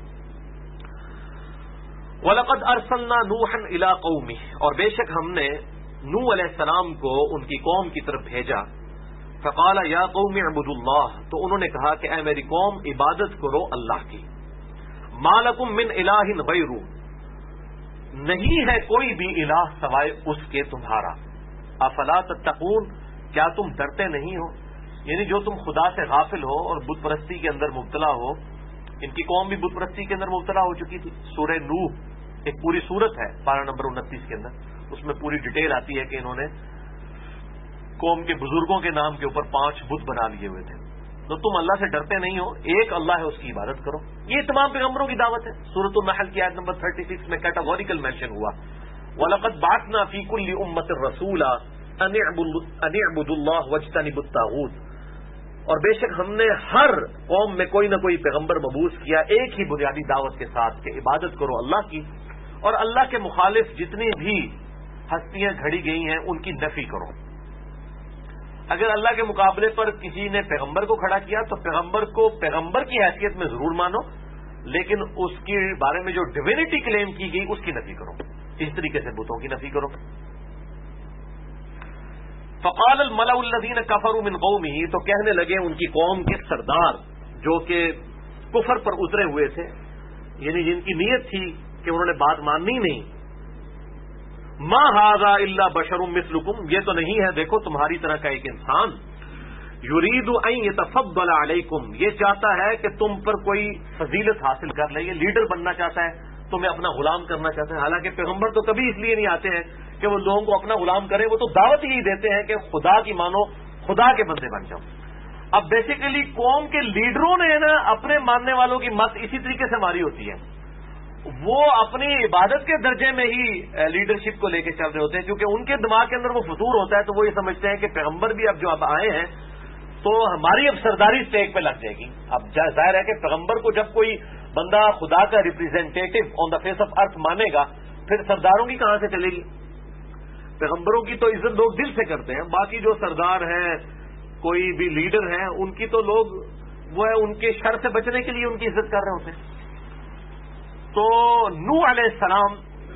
وَلَقَدْ أَرْسَلْنَا نُوحًا إِلَىٰ قَوْمِهِ, اور بے شک ہم نے نوح علیہ السلام کو ان کی قوم کی طرف بھیجا. فَقَالَ يَا قَوْمِ اعْبُدُوا اللَّهَ, تو انہوں نے کہا کہ اے میری قوم عبادت کرو اللہ کی. مَا لَكُم مِّنْ إِلَٰهٍ غَيْرُهُ, نہیں ہے کوئی بھی الہ سوائے اس کے تمہارا. افلا تتقون, کیا تم ڈرتے نہیں ہو. یعنی جو تم خدا سے غافل ہو اور بت پرستی کے اندر مبتلا ہو, ان کی قوم بھی بت پرستی کے اندر مبتلا ہو چکی تھی. سورہ نوح ایک پوری سورت ہے, پارہ نمبر 29 کے اندر, اس میں پوری ڈیٹیل آتی ہے کہ انہوں نے قوم کے بزرگوں کے نام کے اوپر 5 بت بنا لیے ہوئے تھے. تو تم اللہ سے ڈرتے نہیں ہو, ایک اللہ ہے اس کی عبادت کرو. یہ تمام پیغمبروں کی دعوت ہے. سورۃ النحل کی آیت نمبر 36 میں کیٹاگوریکل مینشن ہوا, وَلَقَدْ بَعَثْنَا فِي كُلِّ أُمَّةٍ رَسُولًا أَنِ اعْبُدُوا اللَّهَ وَاجْتَنِبُوا الطَّاغُوتَ, اور بے شک ہم نے ہر قوم میں کوئی نہ کوئی پیغمبر مبعوث کیا ایک ہی بنیادی دعوت کے ساتھ کہ عبادت کرو اللہ کی, اور اللہ کے مخالف جتنی بھی ہستیاں گھڑی گئی ہیں ان کی نفی کرو. اگر اللہ کے مقابلے پر کسی نے پیغمبر کو کھڑا کیا تو پیغمبر کو پیغمبر کی حیثیت میں ضرور مانو, لیکن اس کے بارے میں جو ڈیوینٹی کلیم کی گئی اس کی نفی کرو. اس طریقے سے بتوں کی نفی کرو. فقال الملأ الذين كفروا من قومه, تو کہنے لگے ان کی قوم کے سردار جو کہ کفر پر اترے ہوئے تھے, یعنی جن کی نیت تھی کہ انہوں نے بات ماننی نہیں, ما ھذا الا بشر مثلکم، یہ تو نہیں ہے دیکھو تمہاری طرح کا ایک انسان، یرید ان یتفضل علیکم، یہ چاہتا ہے کہ تم پر کوئی فضیلت حاصل کر لے، یہ لیڈر بننا چاہتا ہے، تمہیں اپنا غلام کرنا چاہتا ہے۔ حالانکہ پیغمبر تو کبھی اس لیے نہیں آتے ہیں کہ وہ لوگوں کو اپنا غلام کرے، وہ تو دعوت یہی دیتے ہیں کہ خدا کی مانو، خدا کے بندے بن جاؤ۔ اب بیسیکلی قوم کے لیڈروں نے نا اپنے ماننے والوں کی مت اسی طریقے سے ماری ہوتی ہے، وہ اپنی عبادت کے درجے میں ہی لیڈرشپ کو لے کے چل رہے ہوتے ہیں، کیونکہ ان کے دماغ کے اندر وہ فطور ہوتا ہے، تو وہ یہ سمجھتے ہیں کہ پیغمبر بھی اب جو اب آئے ہیں تو ہماری اب سرداری اسٹیک پہ لگ جائے گی۔ اب ظاہر ہے کہ پیغمبر کو جب کوئی بندہ خدا کا representative on the face of earth مانے گا، پھر سرداروں کی کہاں سے چلے گی؟ پیغمبروں کی تو عزت لوگ دل سے کرتے ہیں، باقی جو سردار ہیں، کوئی بھی لیڈر ہیں، ان کی تو لوگ وہ ہے ان کے شر سے بچنے کے لیے ان کی عزت کر رہے ہوتے ہیں۔ تو نوح علیہ السلام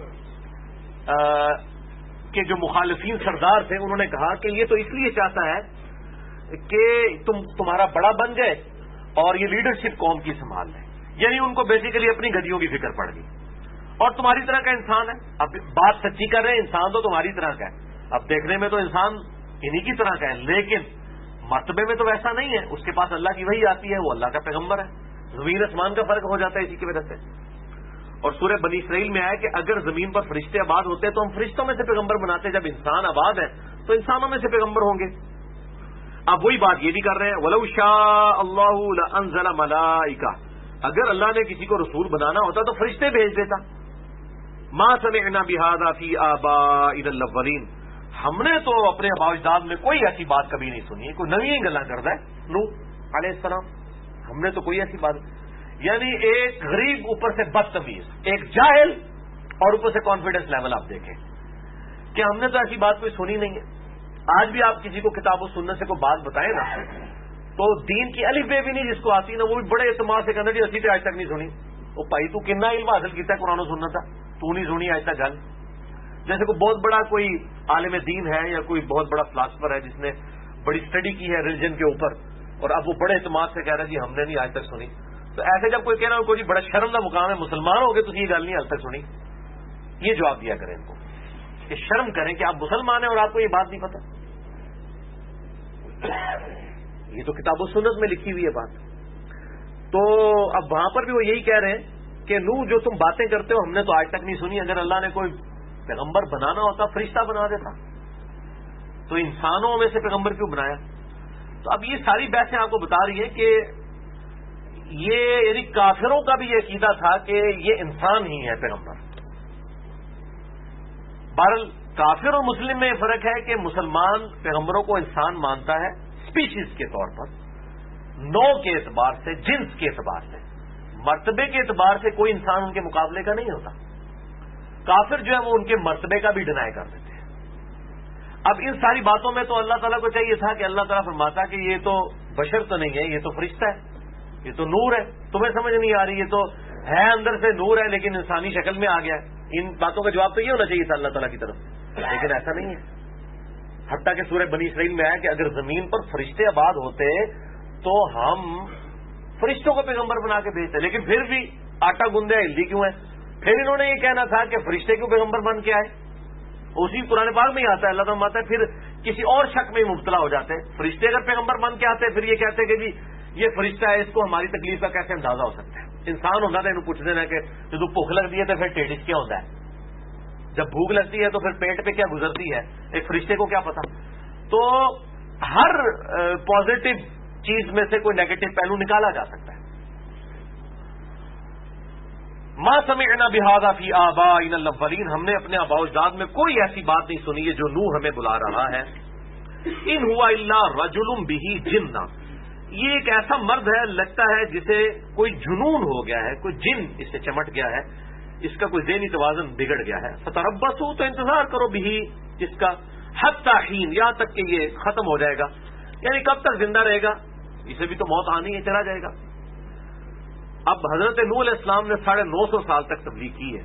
کے جو مخالفین سردار تھے، انہوں نے کہا کہ یہ تو اس لیے چاہتا ہے کہ تمہارا بڑا بن جائے اور یہ لیڈرشپ قوم کی سنبھال لے، یعنی ان کو بیسیکلی اپنی گدیوں کی فکر پڑ گئی، اور تمہاری طرح کا انسان ہے۔ اب بات سچی کر رہے ہیں، انسان تو تمہاری طرح کا ہے، اب دیکھنے میں تو انسان انہی کی طرح کا ہے، لیکن مرتبے میں تو ویسا نہیں ہے، اس کے پاس اللہ کی وحی آتی ہے، وہ اللہ کا پیغمبر ہے، زمین آسمان کا فرق ہو جاتا ہے اسی کی وجہ سے۔ اور سورہ بنی اسرائیل میں آیا کہ اگر زمین پر فرشتے آباد ہوتے تو ہم فرشتوں میں سے پیغمبر بناتے، جب انسان آباد ہے تو انسانوں میں سے پیغمبر ہوں گے۔ اب وہی بات یہ بھی کر رہے ہیں، وَلَوْ شَاءَ اللَّهُ لَأَنزَلَ مَلَائِكَةً، اگر اللہ نے کسی کو رسول بنانا ہوتا تو فرشتے بھیج دیتا۔ مَا سَمِعْنَا بِهَذَا فِي آبَائِنَا الْأَوَّلِينَ، ہم نے تو اپنے آباء و اجداد میں کوئی ایسی بات کبھی نہیں سنی ہے، کوئی نئی گلاں کرتا ہے نوح علیہ السلام، ہم نے تو کوئی ایسی بات، یعنی ایک غریب اوپر سے بدتمیز، ایک جاہل اور اوپر سے کانفیڈنس لیول آپ دیکھیں کہ ہم نے تو ایسی بات کوئی سنی نہیں ہے۔ آج بھی آپ کسی کو کتاب و سنت سے کوئی بات بتائیں نا تو دین کی الف بے بھی نہیں جس کو آتی نا، وہ بھی بڑے اعتماد سے کہنا جی اسی آج تک نہیں سنی، وہ بھائی تو کتنا علم حاصل کیتا ہے قرآن و سنت کا، تو نہیں سنی آج تک گل۔ جیسے کوئی بہت بڑا کوئی عالم دین ہے یا کوئی بہت بڑا فلاسفر ہے جس نے بڑی اسٹڈی کی ہے ریلیجن کے اوپر، اور اب وہ بڑے اعتماد سے کہہ رہا ہے جی ہم نے نہیں آج تک سنی، تو ایسے جب کوئی کہنا کوئی بڑا شرم کا مقام ہے، مسلمان ہو گئے تو یہ گل نہیں آج تک سنی، یہ جواب دیا کریں ان کو کہ شرم کریں کہ آپ مسلمان ہیں اور آپ کو یہ بات نہیں پتہ، یہ تو کتاب و سنت میں لکھی ہوئی ہے بات۔ تو اب وہاں پر بھی وہ یہی کہہ رہے ہیں کہ نوح جو تم باتیں کرتے ہو ہم نے تو آج تک نہیں سنی، اگر اللہ نے کوئی پیغمبر بنانا ہوتا فرشتہ بنا دیتا، تو انسانوں میں سے پیغمبر کیوں بنایا؟ تو اب یہ ساری بحثیں آپ کو بتا رہی ہیں کہ یہ یعنی کافروں کا بھی یہ عقیدہ تھا کہ یہ انسان ہی ہے پیغمبر۔ بہرحال کافر اور مسلم میں یہ فرق ہے کہ مسلمان پیغمبروں کو انسان مانتا ہے اسپیشیز کے طور پر، نو کے اعتبار سے، جنس کے اعتبار سے، مرتبے کے اعتبار سے کوئی انسان ان کے مقابلے کا نہیں ہوتا۔ کافر جو ہے وہ ان کے مرتبے کا بھی ڈینائی کر دیتے ہیں۔ اب ان ساری باتوں میں تو اللہ تعالیٰ کو چاہیے تھا کہ اللہ تعالیٰ فرماتا کہ یہ تو بشر تو نہیں ہے، یہ تو فرشتہ ہے، یہ تو نور ہے، تمہیں سمجھ نہیں آ رہی، یہ تو ہے اندر سے نور ہے لیکن انسانی شکل میں آ گیا ہے۔ ان باتوں کا جواب تو یہ ہونا چاہیے تھا اللہ تعالیٰ کی طرف سے، لیکن ایسا نہیں ہے۔ حتیٰ کہ سورہ بنی اسرائیل میں آیا کہ اگر زمین پر فرشتے آباد ہوتے تو ہم فرشتوں کو پیغمبر بنا کے بھیجتے، لیکن پھر بھی آٹا گوندے ہلدی کیوں ہے؟ پھر انہوں نے یہ کہنا تھا کہ فرشتے کیوں پیغمبر بن کے آئے، اسی قرآن پاک میں ہی آتا ہے، اللہ تعالیٰ آتا ہے، پھر کسی اور شک میں مبتلا ہو جاتے ہیں۔ فرشتے اگر پیغمبر بن کے آتے پھر یہ کہتے کہ جی یہ فرشتہ ہے، اس کو ہماری تکلیف کا کیسے اندازہ ہو سکتا ہے؟ انسان ہوتا ہے انہوں پوچھ دینا کہ جب بھوک لگتی ہے تو پھر ٹیٹس کیا ہوتا ہے، جب بھوک لگتی ہے تو پھر پیٹ پہ کیا گزرتی ہے، ایک فرشتے کو کیا پتا؟ تو ہر پازیٹو چیز میں سے کوئی نیگیٹو پہلو نکالا جا سکتا ہے۔ ما سمعنا بہذا فی آبائنا الاولین، ہم نے اپنے آباء و اجداد میں کوئی ایسی بات نہیں سنی ہے جو نوح ہمیں بلا رہا ہے۔ ان ہوا الا رجل بہ جنہ، یہ ایک ایسا مرد ہے لگتا ہے جسے کوئی جنون ہو گیا ہے، کوئی جن اس سے چمٹ گیا ہے، اس کا کوئی ذہنی توازن بگڑ گیا ہے۔ فتربصوا، تو انتظار کرو بھی اس کا، حتی حین، یہاں تک کہ یہ ختم ہو جائے گا، یعنی کب تک زندہ رہے گا، اسے بھی تو موت آنی ہے، چلا جائے گا۔ اب حضرت نوح علیہ السلام نے 950 سال تک تبلیغ کی ہے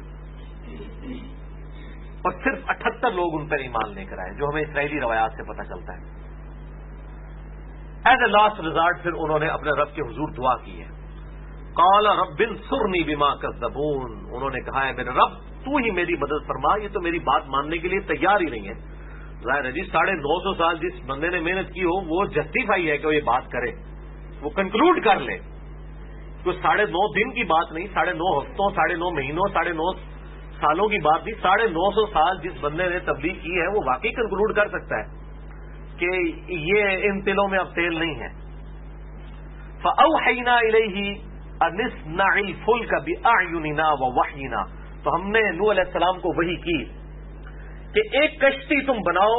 اور صرف 78 لوگ ان پر ایمان لے کر آئے، جو ہمیں اسرائیلی روایات سے پتہ چلتا ہے۔ ایز اے لاسٹ ریزارٹ پھر انہوں نے اپنے رب کے حضور دعا کی ہے، قال رب انصرنی بما کذبون، انہوں نے کہا ہے میرے رب تو ہی میری مدد فرما، یہ تو میری بات ماننے کے لیے تیار ہی نہیں ہے. ظاہر ہے جی 950 سال جس بندے نے محنت کی ہو وہ جسٹیفائی ہے کہ وہ یہ بات کرے، وہ کنکلوڈ کر لے. کوئی 9.5 دن کی بات نہیں، 9.5 ہفتوں، 9.5 مہینوں، 9.5 سالوں کی بات نہیں، 950 سال جس بندے نے تبلیغ کی ہے وہ واقعی کنکلوڈ کر سکتا ہے کہ یہ ان تلوں میں اب تیل نہیں ہے. فَأَوْحَيْنَا إِلَيْهِ أَنِ اصْنَعِ الْفُلْكَ بِأَعْيُنِنَا وَوَحْيِنَا. تو ہم نے نوح علیہ السلام کو وحی کی کہ ایک کشتی تم بناؤ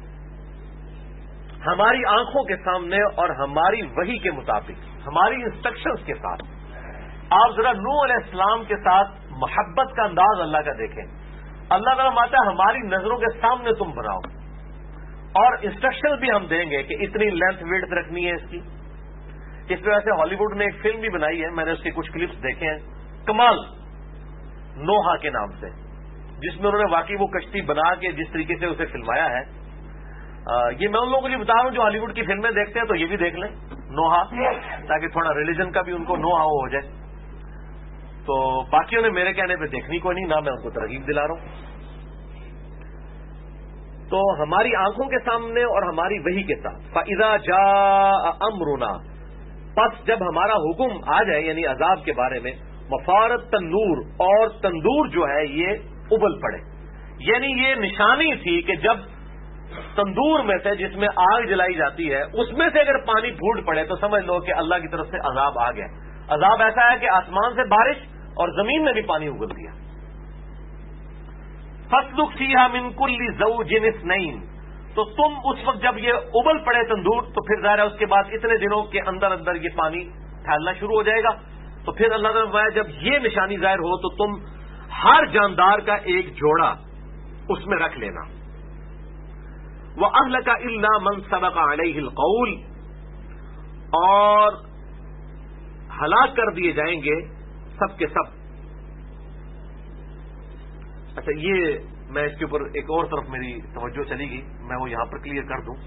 ہماری آنکھوں کے سامنے اور ہماری وحی کے مطابق، ہماری انسٹرکشنز کے ساتھ. آپ ذرا نوح علیہ السلام کے ساتھ محبت کا انداز اللہ کا دیکھیں. اللہ تعالیٰ ماتا ہے ہماری نظروں کے سامنے تم بناؤ، اور انسٹرکشن بھی ہم دیں گے کہ اتنی لینتھ ویڈتھ رکھنی ہے اس کی. اس وجہ سے ہالی ووڈ نے ایک فلم بھی بنائی ہے، میں نے اس کے کچھ کلپس دیکھے ہیں، کمال نوحا کے نام سے، جس میں انہوں نے واقعی وہ کشتی بنا کے جس طریقے سے اسے فلمایا ہے. یہ میں ان لوگوں کو لیے بتا رہا ہوں جو ہالی ووڈ کی فلمیں دیکھتے ہیں تو یہ بھی دیکھ لیں نوحا، تاکہ تھوڑا ریلیجن کا بھی ان کو نوحا ہو جائے. تو باقیوں نے میرے کہنے پہ دیکھنی کوئی نہیں، نہ میں ان کو ترغیب دلا رہا ہوں. تو ہماری آنکھوں کے سامنے اور ہماری وحی کے ساتھ. فَإِذَا جَاءَ أَمْرُنَا، پس جب ہمارا حکم آ جائے یعنی عذاب کے بارے میں، وفارت تنور، اور تندور جو ہے یہ ابل پڑے. یعنی یہ نشانی تھی کہ جب تندور میں سے جس میں آگ جلائی جاتی ہے اس میں سے اگر پانی پھوٹ پڑے تو سمجھ لو کہ اللہ کی طرف سے عذاب آ گیا. عذاب ایسا ہے کہ آسمان سے بارش اور زمین میں بھی پانی اگل دیا. فَاسْلُكْ فِيهَا مِنْ كُلِّ زَوْجٍ اثْنَيْنِ، تو تم اس وقت جب یہ ابل پڑے تندور تو پھر ظاہر ہے اس کے بعد اتنے دنوں کے اندر اندر یہ پانی پھیلنا شروع ہو جائے گا. تو پھر اللہ تعالیٰ نے فرمایا جب یہ نشانی ظاہر ہو تو تم ہر جاندار کا ایک جوڑا اس میں رکھ لینا. وَأَهْلَكَ إِلَّا مَنْ سَبَقَ عَلَيْهِ الْقَوْلِ، اور ہلاک کر دیے جائیں گے سب کے سب. اچھا یہ میں اس کے اوپر ایک اور طرف میری توجہ چلی گئی، میں وہ یہاں پر کلیئر کر دوں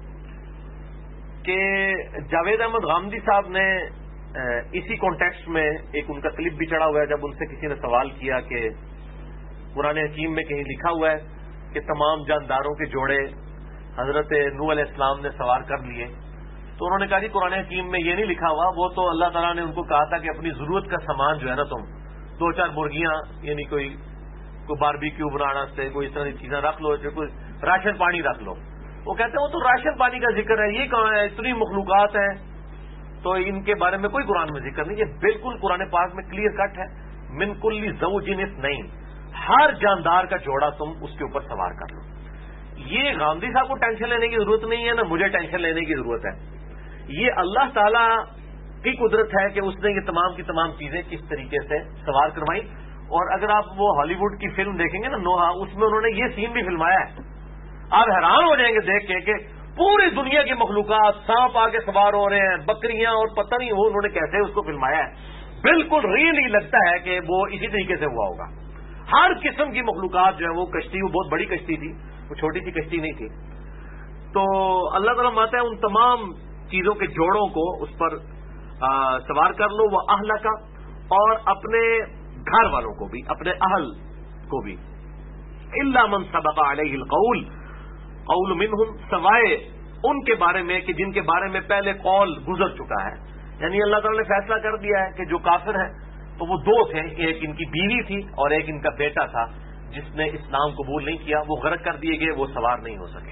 کہ جاوید احمد غامدی صاحب نے اسی کانٹیکسٹ میں ایک ان کا کلپ بھی چڑھا ہوا ہے جب ان سے کسی نے سوال کیا کہ قرآن حکیم میں کہیں لکھا ہوا ہے کہ تمام جانداروں کے جوڑے حضرت نوح علیہ السلام نے سوار کر لیے. تو انہوں نے کہا جی قرآن حکیم میں یہ نہیں لکھا ہوا، وہ تو اللہ تعالیٰ نے ان کو کہا تھا کہ اپنی ضرورت کا سامان جو ہے نا تم 2-4 مرغیاں یعنی کوئی باربی کیو بنانا سے کوئی اس طرح کی چیزیں رکھ لو، جو کوئی راشن پانی رکھ لو. وہ کہتے ہیں وہ تو راشن پانی کا ذکر ہے، یہ کہاں ہے، اتنی مخلوقات ہیں تو ان کے بارے میں کوئی قرآن میں ذکر نہیں. یہ بالکل قرآن پاک میں کلیئر کٹ ہے، من کل زوجن اثنین، ہر جاندار کا جوڑا تم اس کے اوپر سوار کر لو. یہ غامدی صاحب کو ٹینشن لینے کی ضرورت نہیں ہے، نہ مجھے ٹینشن لینے کی ضرورت ہے. یہ اللہ تعالی کی قدرت ہے کہ اس نے یہ تمام کی تمام چیزیں کس طریقے سے سوار کروائی. اور اگر آپ وہ ہالی ووڈ کی فلم دیکھیں گے نا نوحا، اس میں انہوں نے یہ سین بھی فلمایا ہے. آپ حیران ہو جائیں گے دیکھ کے کہ پوری دنیا کی مخلوقات سانپ آگے سوار ہو رہے ہیں، بکریاں، اور پتہ نہیں وہ انہوں نے کیسے اس کو فلمایا ہے. بالکل ریئلی لگتا ہے کہ وہ اسی طریقے سے ہوا ہوگا. ہر قسم کی مخلوقات جو ہے وہ کشتی، وہ بہت بڑی کشتی تھی، وہ چھوٹی سی کشتی نہیں تھی. تو اللہ تعالیٰ ماتا ہے ان تمام چیزوں کے جوڑوں کو اس پر سوار کر لو. وہ اہل کا، اور اپنے گھر والوں کو بھی، اپنے اہل کو بھی. الا من سبق علیہ القول، قول منہم، سوائے ان کے بارے میں کہ جن کے بارے میں پہلے قول گزر چکا ہے. یعنی اللہ تعالیٰ نے فیصلہ کر دیا ہے کہ جو کافر ہیں تو وہ 2 تھے، ایک ان کی بیوی تھی اور ایک ان کا بیٹا تھا جس نے اسلام قبول نہیں کیا. وہ غرق کر دیے گئے، وہ سوار نہیں ہو سکے.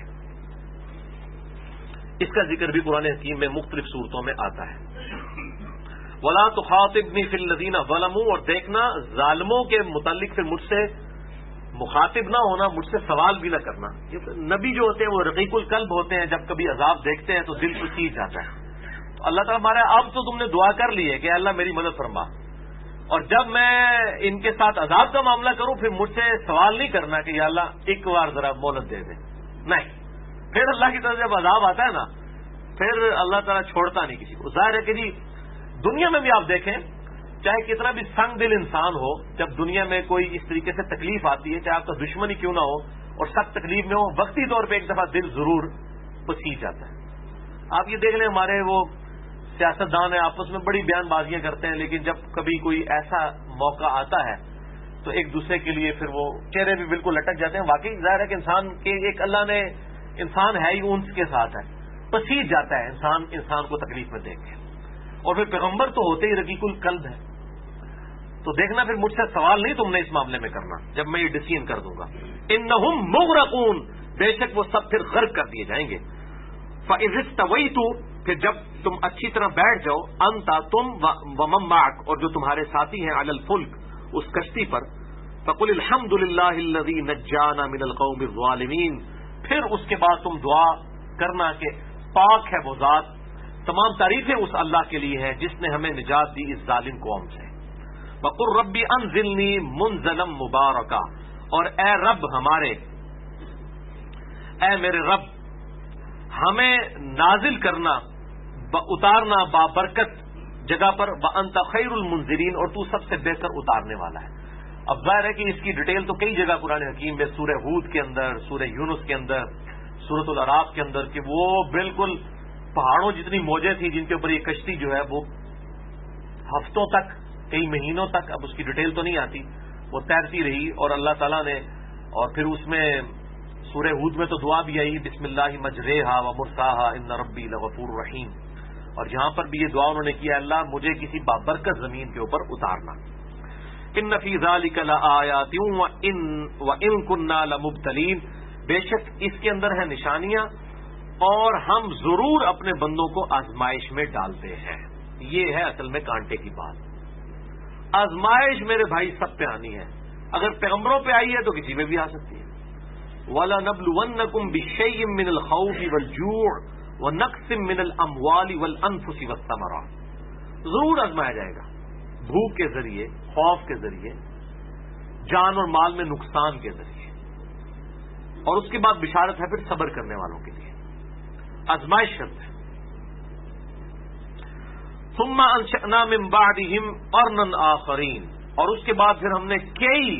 اس کا ذکر بھی قرآن حکیم میں مختلف صورتوں میں آتا ہے. وَلَا تُخَاطِبْنِي فِي الَّذِينَ ظَلَمُوا، اور دیکھنا ظالموں کے متعلق پھر مجھ سے مخاطب نہ ہونا، مجھ سے سوال بھی نہ کرنا. نبی جو ہوتے ہیں وہ رقیق القلب ہوتے ہیں، جب کبھی عذاب دیکھتے ہیں تو دل پسیج جاتا ہے. اللہ تعالیٰ ہمارا اب تو تم نے دعا کر لی ہے کہ اللہ میری مدد فرما، اور جب میں ان کے ساتھ عذاب کا معاملہ کروں پھر مجھ سے سوال نہیں کرنا کہ یا اللہ ایک بار ذرا مہلت دے دے. نہیں، پھر اللہ کی طرف جب عذاب آتا ہے نا پھر اللہ تعالیٰ چھوڑتا نہیں کسی کو. ظاہر ہے کہ جی دنیا میں بھی آپ دیکھیں چاہے کتنا بھی سنگ دل انسان ہو، جب دنیا میں کوئی اس طریقے سے تکلیف آتی ہے، چاہے آپ کا دشمن ہی کیوں نہ ہو اور سخت تکلیف میں ہو، وقتی طور پہ ایک دفعہ دل ضرور پسیج جاتا ہے. آپ یہ دیکھ لیں ہمارے وہ سیاستدان ہیں آپس میں بڑی بیان بازیاں کرتے ہیں، لیکن جب کبھی کوئی ایسا موقع آتا ہے تو ایک دوسرے کے لیے پھر وہ چہرے بھی بالکل لٹک جاتے ہیں. واقعی ظاہر ہے کہ انسان کے ایک اللہ نے انسان ہے ہی انس کے ساتھ ہے, پسیج جاتا ہے انسان کو تکلیف میں دیکھ کے. اور پھر پیغمبر تو ہوتے ہی رقیق القلب ہے. تو دیکھنا پھر مجھ سے سوال نہیں تم نے اس معاملے میں کرنا جب میں یہ ڈسیزن کر دوں گا. انہم مغرقون, بے شک وہ سب پھر غرق کر دیے جائیں گے. فَإِذِ اسْتَوَيْتُ, پھر جب تم اچھی طرح بیٹھ جاؤ, انت تم ومن معک, اور جو تمہارے ساتھی ہیں, علی الفلک, اس کشتی پر, فَقُلِ الْحَمْدُ لِلَّهِ الَّذِي نَجَّانَا مِنَ الْقَوْمِ الظَّالِمِينَ, پھر اس کے بعد تم دعا کرنا کہ پاک ہے وہ ذات, تمام تعریفیں اس اللہ کے لیے ہیں جس نے ہمیں نجات دی اس ظالم قوم سے. وَقُلْ رَبِّ أَنزِلْنِي مُنزَلًا مُبَارَكًا, اور اے رب ہمارے, اے میرے رب ہمیں نازل کرنا, اتارنا بابرکت جگہ پر, وَأَنْتَ خَيْرُ الْمُنزِلِينَ, اور تو سب سے بہتر اتارنے والا ہے. اب ظاہر ہے کہ اس کی ڈیٹیل تو کئی جگہ قرآن حکیم میں, سورہ ہود کے اندر, سورہ یونس کے اندر, سورۃ الاعراف کے اندر, کہ وہ بالکل پہاڑوں جتنی موجیں تھیں جن کے اوپر یہ کشتی جو ہے وہ ہفتوں تک, کئی مہینوں تک, اب اس کی ڈیٹیل تو نہیں آتی, وہ تیرتی رہی. اور اللہ تعالیٰ نے, اور پھر اس میں سورہ ہود میں تو دعا بھی آئی, بسم اللہ مجریہا و مرساہا ان ربی لغفور رحیم, اور جہاں پر بھی یہ دعا انہوں نے کیا, اللہ مجھے کسی بابرکت زمین کے اوپر اتارنا. ان فی ذلک لآیات وان کنا لمبتلین, بے شک اس کے اندر ہیں نشانیاں اور ہم ضرور اپنے بندوں کو آزمائش میں ڈالتے ہیں. یہ ہے اصل میں کانٹے کی بات. آزمائش میرے بھائی سب پہ آنی ہے, اگر پیغمبروں پہ آئی ہے تو کسی پہ بھی آ سکتی ہے. وَلَنَبْلُوَنَّكُمْ بِشَيْءٍ مِّنَ الْخَوْفِ وَالْجُوعِ وَنَقْصٍ مِّنَ الْأَمْوَالِ وَالْأَنفُسِ وَالثَّمَرَاتِ, ضرور آزمایا جائے گا, بھوک کے ذریعے, خوف کے ذریعے, جان اور مال میں نقصان کے ذریعے, اور اس کے بعد بشارت ہے پھر صبر کرنے والوں کے لیے. آزمائش شرط ہے. ثم انشأنا من بعدهم قرنا آخرین, اور اس کے بعد پھر ہم نے کئی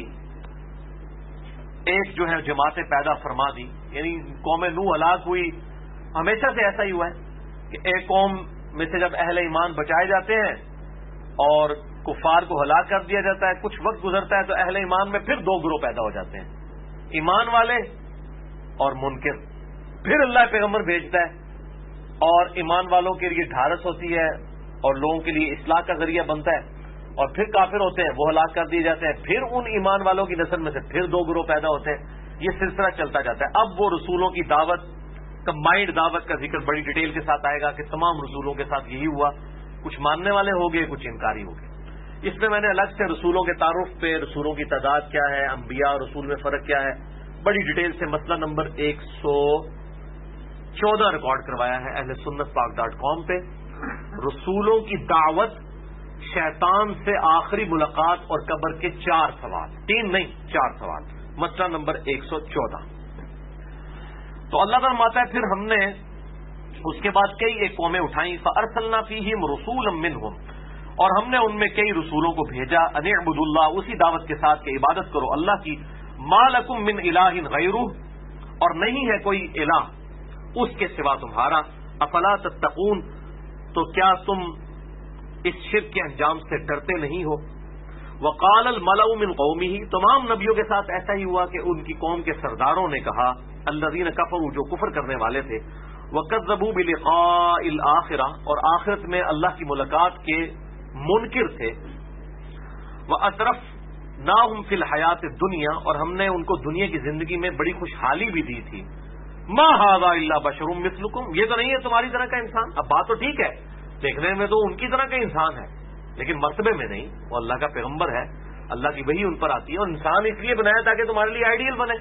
ایک جو ہے جماعتیں پیدا فرما دی. یعنی قوم نوح ہلاک ہوئی, ہمیشہ سے ایسا ہی ہوا ہے کہ ایک قوم میں سے جب اہل ایمان بچائے جاتے ہیں اور کفار کو ہلاک کر دیا جاتا ہے, کچھ وقت گزرتا ہے تو اہل ایمان میں پھر دو گروہ پیدا ہو جاتے ہیں, ایمان والے اور منکر. پھر اللہ پیغمبر بھیجتا ہے اور ایمان والوں کے لیے ڈھارس ہوتی ہے اور لوگوں کے لیے اصلاح کا ذریعہ بنتا ہے, اور پھر کافر ہوتے ہیں, وہ ہلاک کر دیے جاتے ہیں. پھر ان ایمان والوں کی نسل میں سے پھر دو گروہ پیدا ہوتے ہیں. یہ سلسلہ چلتا جاتا ہے. اب وہ رسولوں کی دعوت, کمبائنڈ دعوت کا ذکر بڑی ڈیٹیل کے ساتھ آئے گا کہ تمام رسولوں کے ساتھ یہی ہوا, کچھ ماننے والے ہو گئے, کچھ انکاری ہو گئے. اس میں نے الگ سے رسولوں کے تعارف پہ, رسولوں کی تعداد کیا ہے, انبیاء اور رسول میں فرق کیا ہے, بڑی ڈیٹیل سے مسئلہ نمبر 114 ریکارڈ کروایا ہے اہل سنت پاک.com پہ. رسولوں کی دعوت, شیطان سے آخری ملاقات اور قبر کے 4 سوال, 3 نہیں 4 سوال, مسئلہ نمبر 114. تو اللہ تعالیٰ فرماتا ہے پھر ہم نے اس کے بعد کئی ایک قومیں اٹھائیں, فارسلنا فیہم رسولا منہم, اور ہم نے ان میں کئی رسولوں کو بھیجا, ان اعبدوا اللہ, اسی دعوت کے ساتھ کہ عبادت کرو اللہ کی, ما لکم من الہ غیرہ, اور نہیں ہے کوئی الہ اس کے سوا تمہارا, افلا تتقون, تو کیا تم اس شرک کے انجام سے ڈرتے نہیں ہو. وقال الملأ من قومہ, تمام نبیوں کے ساتھ ایسا ہی ہوا کہ ان کی قوم کے سرداروں نے کہا, الذین کفروا, جو کفر کرنے والے تھے, وکذبوا بلقاء الآخرہ, اور آخرت میں اللہ کی ملاقات کے منکر تھے, وَأَتْرَفْنَاهُمْ فِي الْحَيَاةِ الدُّنْيَا, اور ہم نے ان کو دنیا کی زندگی میں بڑی خوشحالی بھی دی تھی. مَا هَذَا إِلَّا بَشَرٌ مِثْلُكُمْ, یہ تو نہیں ہے تمہاری طرح کا انسان. اب بات تو ٹھیک ہے, دیکھنے میں تو ان کی طرح کا انسان ہے, لیکن مرتبے میں نہیں. وہ اللہ کا پیغمبر ہے, اللہ کی وحی ان پر آتی ہے, اور انسان اس لیے بنایا تاکہ تمہارے لیے آئیڈیل بنے.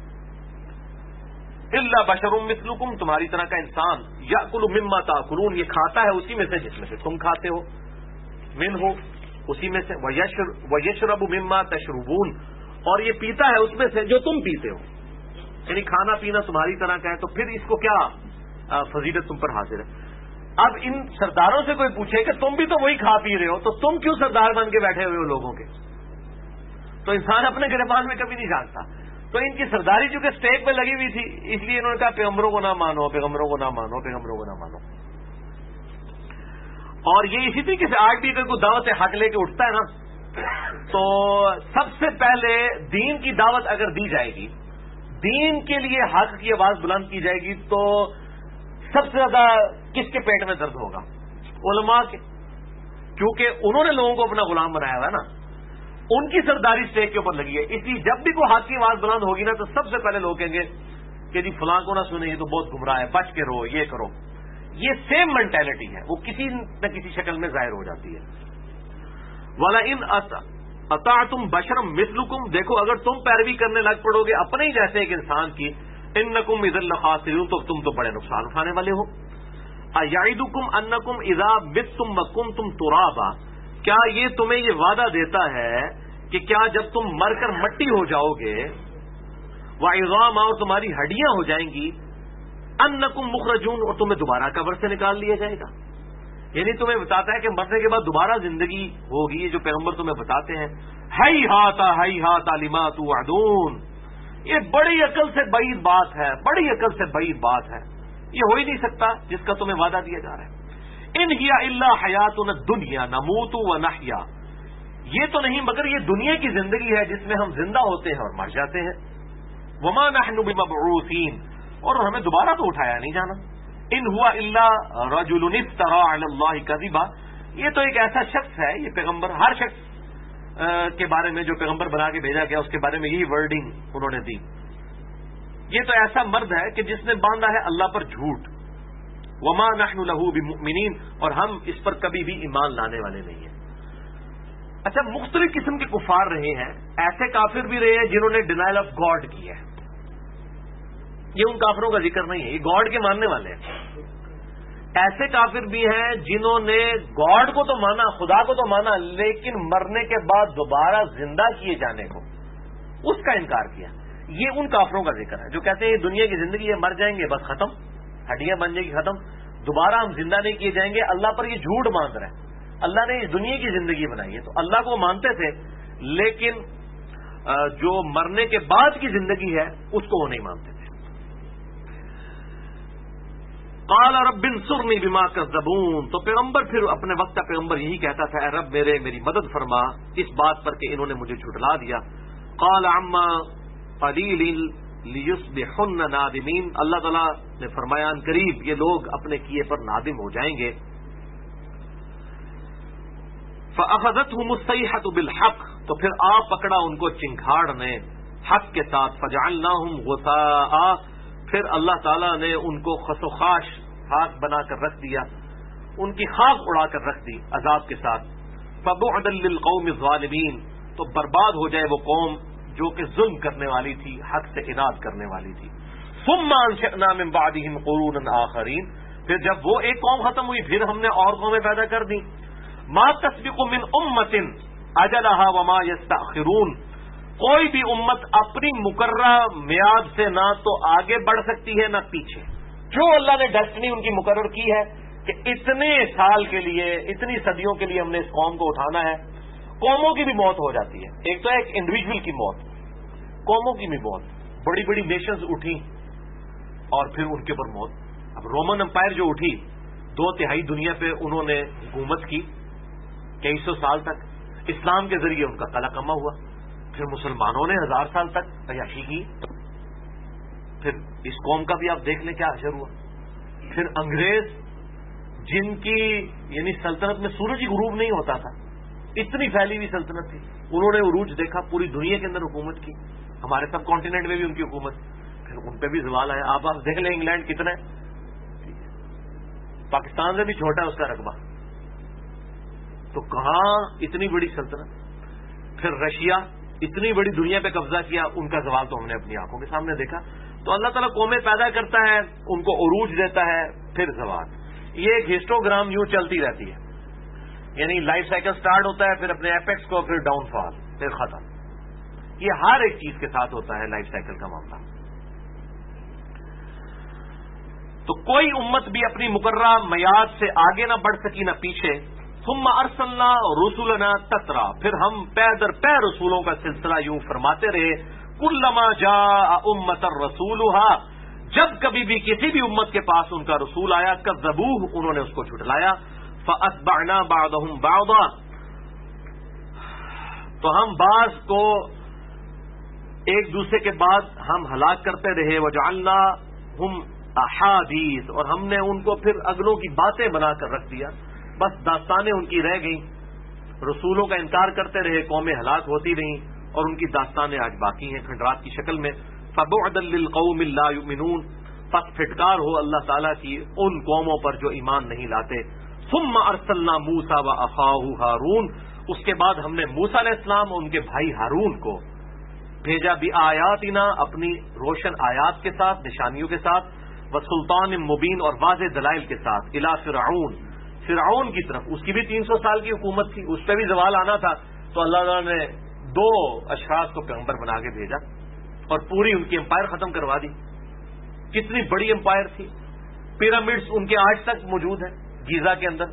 إِلَّا بَشَرٌ مِثْلُكُمْ, تمہاری طرح کا انسان, يَأْكُلُ مِمَّا تَأْكُلُونَ, یہ کھاتا ہے اسی میں سے جس میں سے تم کھاتے ہو, منہ اسی میں سے, وَيَشْرَبُ مِمَّا تَشْرُبُونَ, اور یہ پیتا ہے اس میں سے جو تم پیتے ہو. یعنی کھانا پینا تمہاری طرح کا ہے, تو پھر اس کو کیا فضیلت تم پر حاصل ہے. اب ان سرداروں سے کوئی پوچھے کہ تم بھی تو وہی کھا پی رہے ہو, تو تم کیوں سردار بن کے بیٹھے ہوئے ہو لوگوں کے؟ تو انسان اپنے گریبان میں کبھی نہیں جانتا. تو ان کی سرداری چونکہ سٹیک پہ لگی ہوئی تھی, اس لیے انہوں نے کہا پیغمبروں کو نہ مانو, پیغمبروں کو نہ مانو, پیغمبروں کو نہ مانو. اور یہ اسی طریقے سے آج بھی کوئی دعوت حق لے کے اٹھتا ہے نا, تو سب سے پہلے دین کی دعوت اگر دی جائے گی، دین کے لیے حق کی آواز بلند کی جائے گی، تو سب سے زیادہ کس کے پیٹ میں درد ہوگا؟ علماء کے، کیونکہ انہوں نے لوگوں کو اپنا غلام بنایا ہوا ہے نا، ان کی سرداری اسٹیج کے اوپر لگی ہے. اس لیے جب بھی کوئی حق کی آواز بلند ہوگی نا، تو سب سے پہلے لوگ کہیں گے کہ جی فلاں کو نہ سنیں، یہ تو بہت گمراہ ہے، بچ کے رہو، یہ کرو. یہ سیم مینٹلٹی ہے، وہ کسی نہ کسی شکل میں ظاہر ہو جاتی ہے. وَلَئِنْ اطعتم بشرا مثلکم، دیکھو اگر تم پیروی کرنے لگ پڑو گے اپنے ہی جیسے ایک انسان کی، انکم اذا لخاسرون، تو تم تو بڑے نقصان اٹھانے والے ہو. ایعدکم انکم اذا متم وکنتم ترابا، کیا یہ تمہیں یہ وعدہ دیتا ہے کہ کیا جب تم مر کر مٹی ہو جاؤ گے، وعظاما، اور تمہاری ہڈیاں ہو جائیں گی، انکم مخرجون، اور تمہیں دوبارہ قبر سے نکال لیا جائے گا. یعنی تمہیں بتاتا ہے کہ مرنے کے بعد دوبارہ زندگی ہوگی. یہ جو پیغمبر تمہیں بتاتے ہیں، ہیہات لما توعدون، یہ بڑی عقل سے بعید بات ہے، بڑی عقل سے بعید بات ہے، یہ ہو ہی نہیں سکتا جس کا تمہیں وعدہ دیا جا رہا ہے. ان ہی الا حیاتنا الدنیا نموت ونحیا، یہ تو نہیں مگر یہ دنیا کی زندگی ہے جس میں ہم زندہ ہوتے ہیں اور مر جاتے ہیں. وما نحن بمبعوثین، اور ہمیں دوبارہ تو اٹھایا نہیں جانا. ان ہوا الا رجل افترى علی اللہ کذبا، یہ تو ایک ایسا شخص ہے، یہ پیغمبر، ہر شخص کے بارے میں جو پیغمبر بنا کے بھیجا گیا اس کے بارے میں یہی ورڈنگ انہوں نے دی. یہ تو ایسا مرد ہے کہ جس نے باندھا ہے اللہ پر جھوٹ. وما نحن له بمؤمنین، اور ہم اس پر کبھی بھی ایمان لانے والے نہیں ہیں. اچھا، مختلف قسم کے کفار رہے ہیں، ایسے کافر بھی رہے ہیں جنہوں نے ڈینائل آف گاڈ کی ہے. یہ ان کافروں کا ذکر نہیں ہے، یہ گاڈ کے ماننے والے ہیں. ایسے کافر بھی ہیں جنہوں نے گاڈ کو تو مانا، خدا کو تو مانا، لیکن مرنے کے بعد دوبارہ زندہ کیے جانے کو، اس کا انکار کیا. یہ ان کافروں کا ذکر ہے جو کہتے ہیں یہ دنیا کی زندگی ہے، مر جائیں گے بس ختم، ہڈیاں بن جائیں گی ختم، دوبارہ ہم زندہ نہیں کیے جائیں گے. اللہ پر یہ جھوٹ باندھ رہے ہیں. اللہ نے اس دنیا کی زندگی بنائی ہے، تو اللہ کو مانتے تھے، لیکن جو مرنے کے بعد کی زندگی ہے اس کو وہ نہیں مانتے تھے. قال رب انصرنی بما کذبون، تو پیغمبر پھر اپنے وقت کا پیغمبر یہی کہتا تھا، اے رب میری مدد فرما اس بات پر کہ انہوں نے مجھے جھٹلا دیا. قال عما قلیل لیصبحن نادمین، اللہ تعالیٰ نے فرمایا ان قریب یہ لوگ اپنے کیے پر نادم ہو جائیں گے. فاخذتهم الصیحة بالحق، تو پھر آپ پکڑا ان کو چنگھاڑ نے حق کے ساتھ. فجعلناهم غثاء، پھر اللہ تعالیٰ نے ان کو خس و خاش خاک بنا کر رکھ دیا، ان کی خاک اڑا کر رکھ دی عذاب کے ساتھ. فبعدا للقوم الظالمین، تو برباد ہو جائے وہ قوم جو کہ ظلم کرنے والی تھی، حق سے اناد کرنے والی تھی. ثم انشأنا من بعدهم قرونا آخرین، پھر جب وہ ایک قوم ختم ہوئی پھر ہم نے اور قومیں پیدا کر دی. ما تسبق من امت اجلها وما یستأخرون، کوئی بھی امت اپنی مقررہ میعاد سے نہ تو آگے بڑھ سکتی ہے نہ پیچھے. جو اللہ نے ڈیسٹنی ان کی مقرر کی ہے کہ اتنے سال کے لیے، اتنی صدیوں کے لیے ہم نے اس قوم کو اٹھانا ہے. قوموں کی بھی موت ہو جاتی ہے، ایک تو ہے ایک انڈیویجول کی موت، قوموں کی بھی موت. بڑی بڑی نیشنز اٹھی اور پھر ان کے اوپر موت. اب رومن امپائر جو اٹھی، 2/3 دنیا پہ انہوں نے حکومت کی کئی سو سال تک، اسلام کے ذریعے ان کا قلع کما ہوا. پھر مسلمانوں نے 1000 سال تک عیاشی کی. پھر اس قوم کا بھی آپ دیکھ لیں کیا حشر ہوا. پھر انگریز جن کی یعنی سلطنت میں سورج ہی غروب نہیں ہوتا تھا، اتنی پھیلی ہوئی سلطنت تھی، انہوں نے عروج دیکھا، پوری دنیا کے اندر حکومت کی، ہمارے سب کانٹیننٹ میں بھی ان کی حکومت. پھر ان پہ بھی زوال آیا. آپ دیکھ لیں انگلینڈ کتنا ہے، پاکستان سے بھی چھوٹا ہے اس کا رقبہ، تو کہاں اتنی بڑی سلطنت. پھر رشیا اتنی بڑی دنیا پہ قبضہ کیا، ان کا زوال تو ہم نے اپنی آنکھوں کے سامنے دیکھا. تو اللہ تعالیٰ قومیں پیدا کرتا ہے، ان کو عروج دیتا ہے، پھر زوال. یہ ایک ہسٹوگرام یوں چلتی رہتی ہے، یعنی لائف سائیکل سٹارٹ ہوتا ہے، پھر اپنے ایپیکس کو، پھر ڈاؤن فال، پھر ختم. یہ ہر ایک چیز کے ساتھ ہوتا ہے لائف سائیکل کا معاملہ. تو کوئی امت بھی اپنی مقررہ میعاد سے آگے نہ بڑھ سکی نہ پیچھے. ثم ارسلنا رسولنا تترا، پھر ہم پے در پے رسولوں کا سلسلہ یوں فرماتے رہے. کلما جاء امۃ رسولها، جب کبھی بھی کسی بھی امت کے پاس ان کا رسول آیا، کذبوہ، انہوں نے اس کو جھٹلایا. فاتبعنا بعضهم بعضا، تو ہم بعض کو ایک دوسرے کے بعد ہم ہلاک کرتے رہے، وجعلناہم احادیث، اور ہم نے ان کو پھر اگلوں کی باتیں بنا کر رکھ دیا، بس داستانیں ان کی رہ گئیں، رسولوں کا انکار کرتے رہے، قومیں ہلاک ہوتی رہیں اور ان کی داستانیں آج باقی ہیں کھنڈرات کی شکل میں۔ فبعدا للقوم لا یؤمنون، پس پھٹکار ہو اللہ تعالیٰ کی ان قوموں پر جو ایمان نہیں لاتے۔ ثم ارسلنا موسیٰ واخاہ ہارون، اس کے بعد ہم نے موسیٰ علیہ السلام اور ان کے بھائی ہارون کو بھیجا بآیاتنا، اپنی روشن آیات کے ساتھ، نشانیوں کے ساتھ، وسلطان مبین، اور واضح دلائل کے ساتھ، الی فرعون، فرعون کی طرف۔ اس کی بھی 300 سال کی حکومت تھی، اس پہ بھی زوال آنا تھا، تو اللہ تعالیٰ نے 2 اشخاص کو پیغمبر بنا کے بھیجا اور پوری ان کی امپائر ختم کروا دی۔ کتنی بڑی امپائر تھی، پیرامڈز ان کے آج تک موجود ہیں گیزا کے اندر،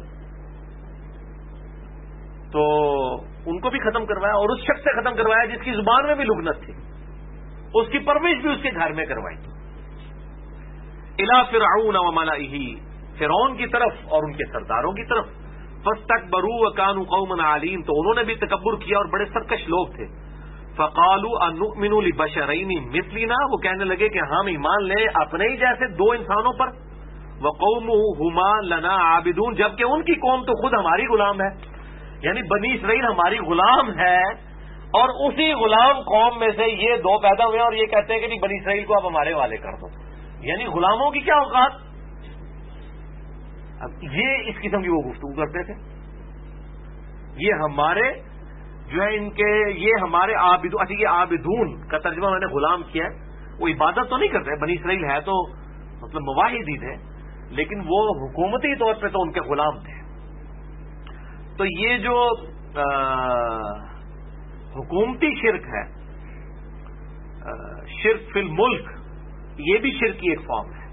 تو ان کو بھی ختم کروایا، اور اس شخص سے ختم کروایا جس کی زبان میں بھی لغنت تھی، اس کی پرورش بھی اس کے گھر میں کروائی تھی۔ الی فرعون وملئہ، فرعون کی طرف اور ان کے سرداروں کی طرف۔ فاستکبروا وکانوا قوما عالین، تو انہوں نے بھی تکبر کیا اور بڑے سرکش لوگ تھے۔ فقالوا انؤمن لبشرین مثلنا، وہ کہنے لگے کہ ہم ایمان لیں اپنے ہی جیسے 2 انسانوں پر، وقومہما لنا عابدون، جبکہ ان کی قوم تو خود ہماری غلام ہے، یعنی بنی اسرائیل ہماری غلام ہے، اور اسی غلام قوم میں سے یہ 2 پیدا ہوئے اور یہ کہتے ہیں کہ نہیں بنی اسرائیل کو اب ہمارے حوالے کر دو، یعنی غلاموں کی کیا اوقات۔ اب یہ اس قسم کی وہ گفتگو کرتے تھے، یہ ہمارے جو ہے ان کے، یہ ہمارے عابدون، اچھا یہ عابدون کا ترجمہ میں نے غلام کیا ہے، وہ عبادت تو نہیں کرتے، بنی اسرائیل ہے تو مطلب مواحد ہی تھے، لیکن وہ حکومتی طور پہ تو ان کے غلام تھے۔ تو یہ جو حکومتی شرک ہے، شرک فی الملک، یہ بھی شرک کی ایک فارم ہے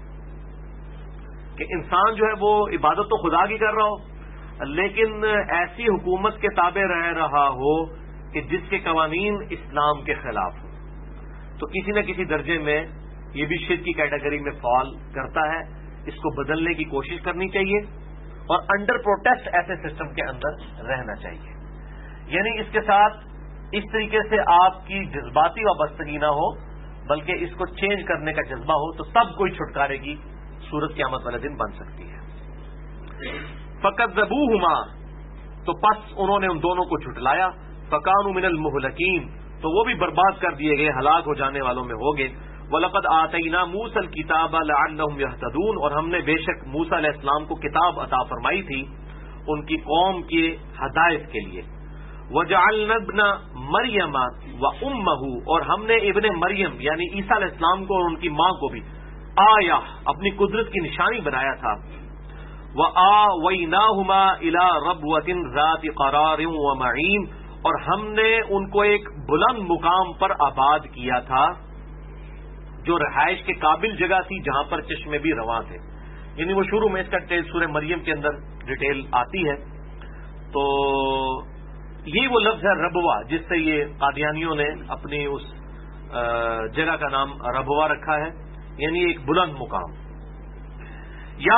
کہ انسان جو ہے وہ عبادت تو خدا کی کر رہا ہو، لیکن ایسی حکومت کے تابع رہ رہا ہو کہ جس کے قوانین اسلام کے خلاف ہوں، تو کسی نہ کسی درجے میں یہ بھی شرک کی کیٹیگری میں فال کرتا ہے۔ اس کو بدلنے کی کوشش کرنی چاہیے اور انڈر پروٹیسٹ ایسے سسٹم کے اندر رہنا چاہیے، یعنی اس کے ساتھ اس طریقے سے آپ کی جذباتی وابستگی نہ ہو، بلکہ اس کو چینج کرنے کا جذبہ ہو، تو سب کوئی چھٹکارے کی صورت قیامت والے دن بن سکتی ہے۔ فکذبوہما، تو پس انہوں نے ان دونوں کو جھٹلایا، فکانوا من المہلکین، تو وہ بھی برباد کر دیے گئے، ہلاک ہو جانے والوں میں ہو گئے۔ وَلَقَدْ آتَيْنَا مُوسَى الْكِتَابَ لَعَلَّهُمْ يَهْتَدُونَ، اور ہم نے بے شک موسیٰ علیہ السلام کو کتاب عطا فرمائی تھی ان کی قوم کی ہدایت کے لیے۔ وَجَعَلْنَا ابْنَ مَرْيَمَ وَأُمَّهُ، اور ہم نے ابن مریم یعنی عیسیٰ علیہ السلام کو اور ان کی ماں کو بھی آیا، اپنی قدرت کی نشانی بنایا تھا۔ وَآوَيْنَاهُمَا إِلَى رَبْوَةٍ ذَاتِ قَرَارٍ وَمَعِينٍ، اور ہم نے ان کو ایک بلند مقام پر آباد کیا تھا، جو رہائش کے قابل جگہ تھی، جہاں پر چشمے بھی رواں تھے، یعنی وہ شروع میں اس کا ڈیٹیل سورہ مریم کے اندر ڈیٹیل آتی ہے۔ تو یہ وہ لفظ ہے ربوہ، جس سے یہ قادیانیوں نے اپنی اس جگہ کا نام ربوہ رکھا ہے، یعنی ایک بلند مقام۔ یا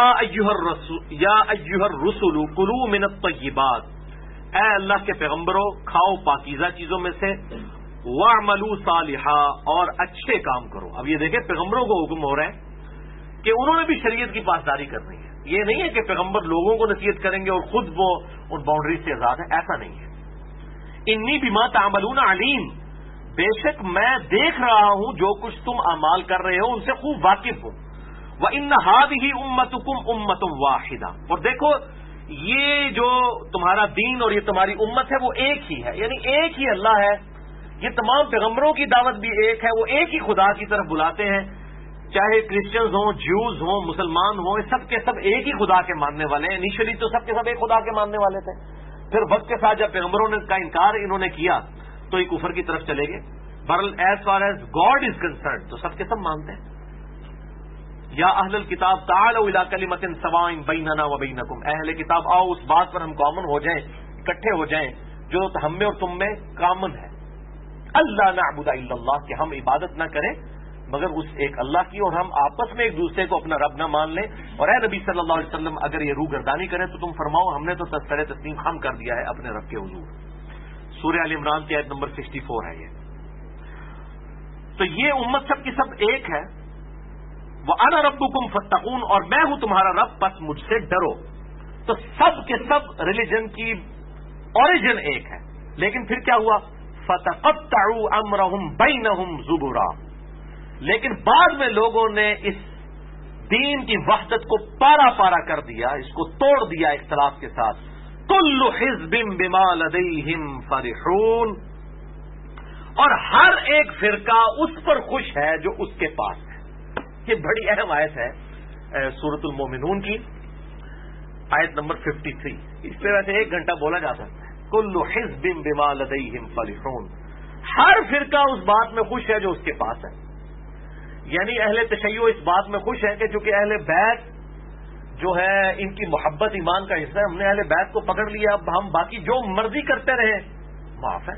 ایھا الرسل کلوا من الطیبات، اے اللہ کے پیغمبروں کھاؤ پاکیزہ چیزوں میں سے، وَاعْمَلُوا صَالِحًا، اور اچھے کام کرو۔ اب یہ دیکھیں پیغمبروں کو حکم ہو رہا ہے کہ انہوں نے بھی شریعت کی پاسداری کرنی ہے، یہ نہیں ہے کہ پیغمبر لوگوں کو نصیحت کریں گے اور خود وہ ان باؤنڈریز سے آزاد ہے، ایسا نہیں ہے۔ انی بما تعملون علیم، بے شک میں دیکھ رہا ہوں جو کچھ تم اعمال کر رہے ہو ان سے خوب واقف ہوں۔ وَإِنَّ هَٰذِهِ أُمَّتُكُمْ أُمَّةٌ وَاحِدَةٌ، اور دیکھو یہ جو تمہارا دین اور یہ تمہاری امت ہے وہ ایک ہی ہے، یعنی ایک ہی اللہ ہے، یہ تمام پیغمبروں کی دعوت بھی ایک ہے، وہ ایک ہی خدا کی طرف بلاتے ہیں، چاہے کرسچنز ہوں، جیوز ہوں، مسلمان ہوں، سب کے سب ایک ہی خدا کے ماننے والے ہیں۔ انیشلی تو سب کے سب ایک خدا کے ماننے والے تھے، پھر وقت کے ساتھ جب پیغمبروں نے کا انکار انہوں نے کیا تو یہ کفر کی طرف چلے گئے۔ بہرحال as far as God is concerned تو سب کے سب مانتے ہیں۔ یا اہل الکتاب تعالوا الی کلمۃ سواء بیننا وبینکم، اہل کتاب آؤ اس بات پر ہم کامن ہو جائیں، اکٹھے ہو جائیں جو ہم میں اور تم میں کامن ہے۔ اللہ نعبد الا اللہ، کہ ہم عبادت نہ کریں مگر اس ایک اللہ کی، اور ہم آپس میں ایک دوسرے کو اپنا رب نہ مان لیں۔ اور اے نبی صلی اللہ علیہ وسلم اگر یہ روح گردانی کریں تو تم فرماؤ ہم نے تو تذکرہ تسلیم خم کر دیا ہے اپنے رب کے حضور۔ سورہ آل عمران کی آیت نمبر 64 ہے یہ. تو یہ امت سب کی سب ایک ہے. وَأَنَا رَبُّكُمْ فَاتَّقُونَ، اور میں ہوں تمہارا رب پس مجھ سے ڈرو. تو سب کے سب ریلیجن کی اوریجن ایک ہے. لیکن پھر کیا ہوا؟ فَتَقَطَّعُوا أَمْرَهُمْ بَيْنَهُمْ زُبُرًا، لیکن بعد میں لوگوں نے اس دین کی وحدت کو پارا پارا کر دیا، اس کو توڑ دیا اختلاف کے ساتھ. كُلُّ حِزْبٍ بِمَا لَدَيْهِمْ فَرِحُونَ، اور ہر ایک فرقہ اس پر خوش ہے جو اس کے پاس ہے. یہ بڑی اہم آیت ہے سورۃ المومنون کی، آیت نمبر 53. اس پہ ویسے 1 گھنٹہ بولا جا سکتا ہے. کل حزب بما لدیہم فرحون، ہر فرقہ اس بات میں خوش ہے جو اس کے پاس ہے. یعنی اہل تشیع اس بات میں خوش ہے کہ چونکہ اہل بیت جو ہے ان کی محبت ایمان کا حصہ ہے، ہم نے اہل بیت کو پکڑ لیا، اب ہم باقی جو مرضی کرتے رہیں معاف ہے.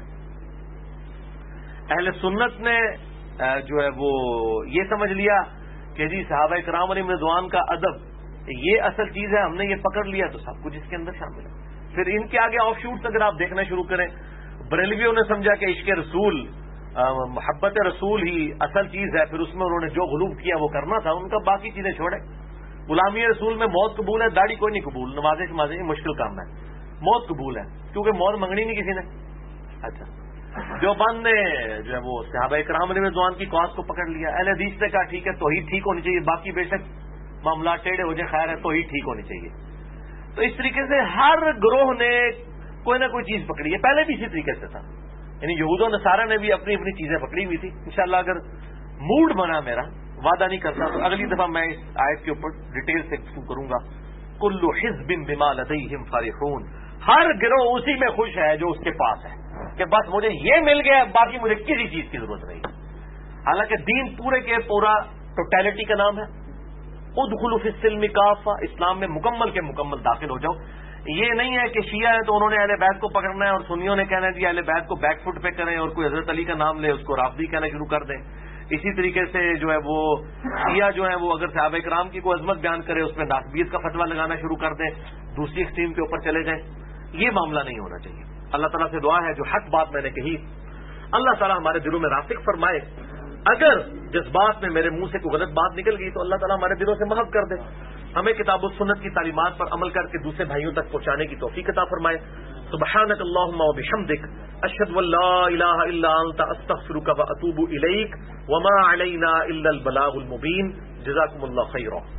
اہل سنت نے جو ہے وہ یہ سمجھ لیا کہ جی صحابہ کرام علیہم رضوان کا ادب یہ اصل چیز ہے، ہم نے یہ پکڑ لیا تو سب کچھ اس کے اندر شامل ہے. پھر ان کے آگے آف شوٹس اگر آپ دیکھنا شروع کریں، بریلویوں نے سمجھا کہ عشق رسول محبت رسول ہی اصل چیز ہے، پھر اس میں انہوں نے جو غلوب کیا وہ کرنا تھا، ان کا باقی چیزیں چھوڑے. غلامی رسول میں موت قبول ہے، داڑھی کوئی نہیں قبول، نمازیں شمازیں یہ مشکل کام ہے. موت قبول ہے کیونکہ موت منگنی نہیں کسی نے. اچھا، جو بند نے جو ہے وہ صحابہ کرام علیہ رضوان کی کاز کو پکڑ لیا. اہل حدیث نے کہا ٹھیک ہے توحید ٹھیک ہونی چاہیے، باقی بے شک معاملات ٹیڑھے ہو جائیں خیر ہے، توحید ٹھیک ہونی چاہیے. تو اس طریقے سے ہر گروہ نے کوئی نہ کوئی چیز پکڑی ہے. پہلے بھی اسی طریقے سے تھا، یعنی یہود و نصارہ نے بھی اپنی اپنی چیزیں پکڑی ہوئی تھی. انشاءاللہ اگر موڈ بنا میرا، وعدہ نہیں کرتا، تو اگلی دفعہ میں اس آیت کے اوپر ڈیٹیل سے گفتگو کروں گا. کل حزب بما لدیہم فرحون، ہر گروہ اسی میں خوش ہے جو اس کے پاس ہے کہ بس مجھے یہ مل گیا، باقی مجھے کسی چیز کی ضرورت نہیں. حالانکہ دین پورے کے پورا ٹوٹیلٹی کا نام ہے. ادخلوا فی السلم کافہ، اسلام میں مکمل کے مکمل داخل ہو جاؤ. یہ نہیں ہے کہ شیعہ ہیں تو انہوں نے اہل بیت کو پکڑنا ہے اور سنیوں نے کہنا ہے کہ اہل بیت کو بیک فٹ پہ کریں، اور کوئی حضرت علی کا نام لے اس کو رافضی کہنا شروع کر دیں. اسی طریقے سے جو ہے وہ شیعہ جو ہے وہ اگر صحابہ کرام کی کوئی عظمت بیان کرے اس میں ناسبیت کا فتویٰ لگانا شروع کر دیں، دوسری ایکسٹریم کے اوپر چلے جائیں. یہ معاملہ نہیں ہونا چاہیے. اللہ تعالیٰ سے دعا ہے جو حق بات میں نے کہی اللہ تعالیٰ ہمارے دلوں میں راسخ فرمائے. اگر جذبات میں میرے منہ سے کوئی غلط بات نکل گئی تو اللہ تعالیٰ ہمارے دلوں سے محف کر دے. ہمیں کتاب و سنت کی تعلیمات پر عمل کر کے دوسرے بھائیوں تک پہنچانے کی توفیق عطا فرمائے. سبحانک اللہم و بحمدک، اشہد ان لا الہ الا انت، استغفرک و اتوب الیک، وما علینا الا البلاغ المبین. جزاکم اللہ خیرا.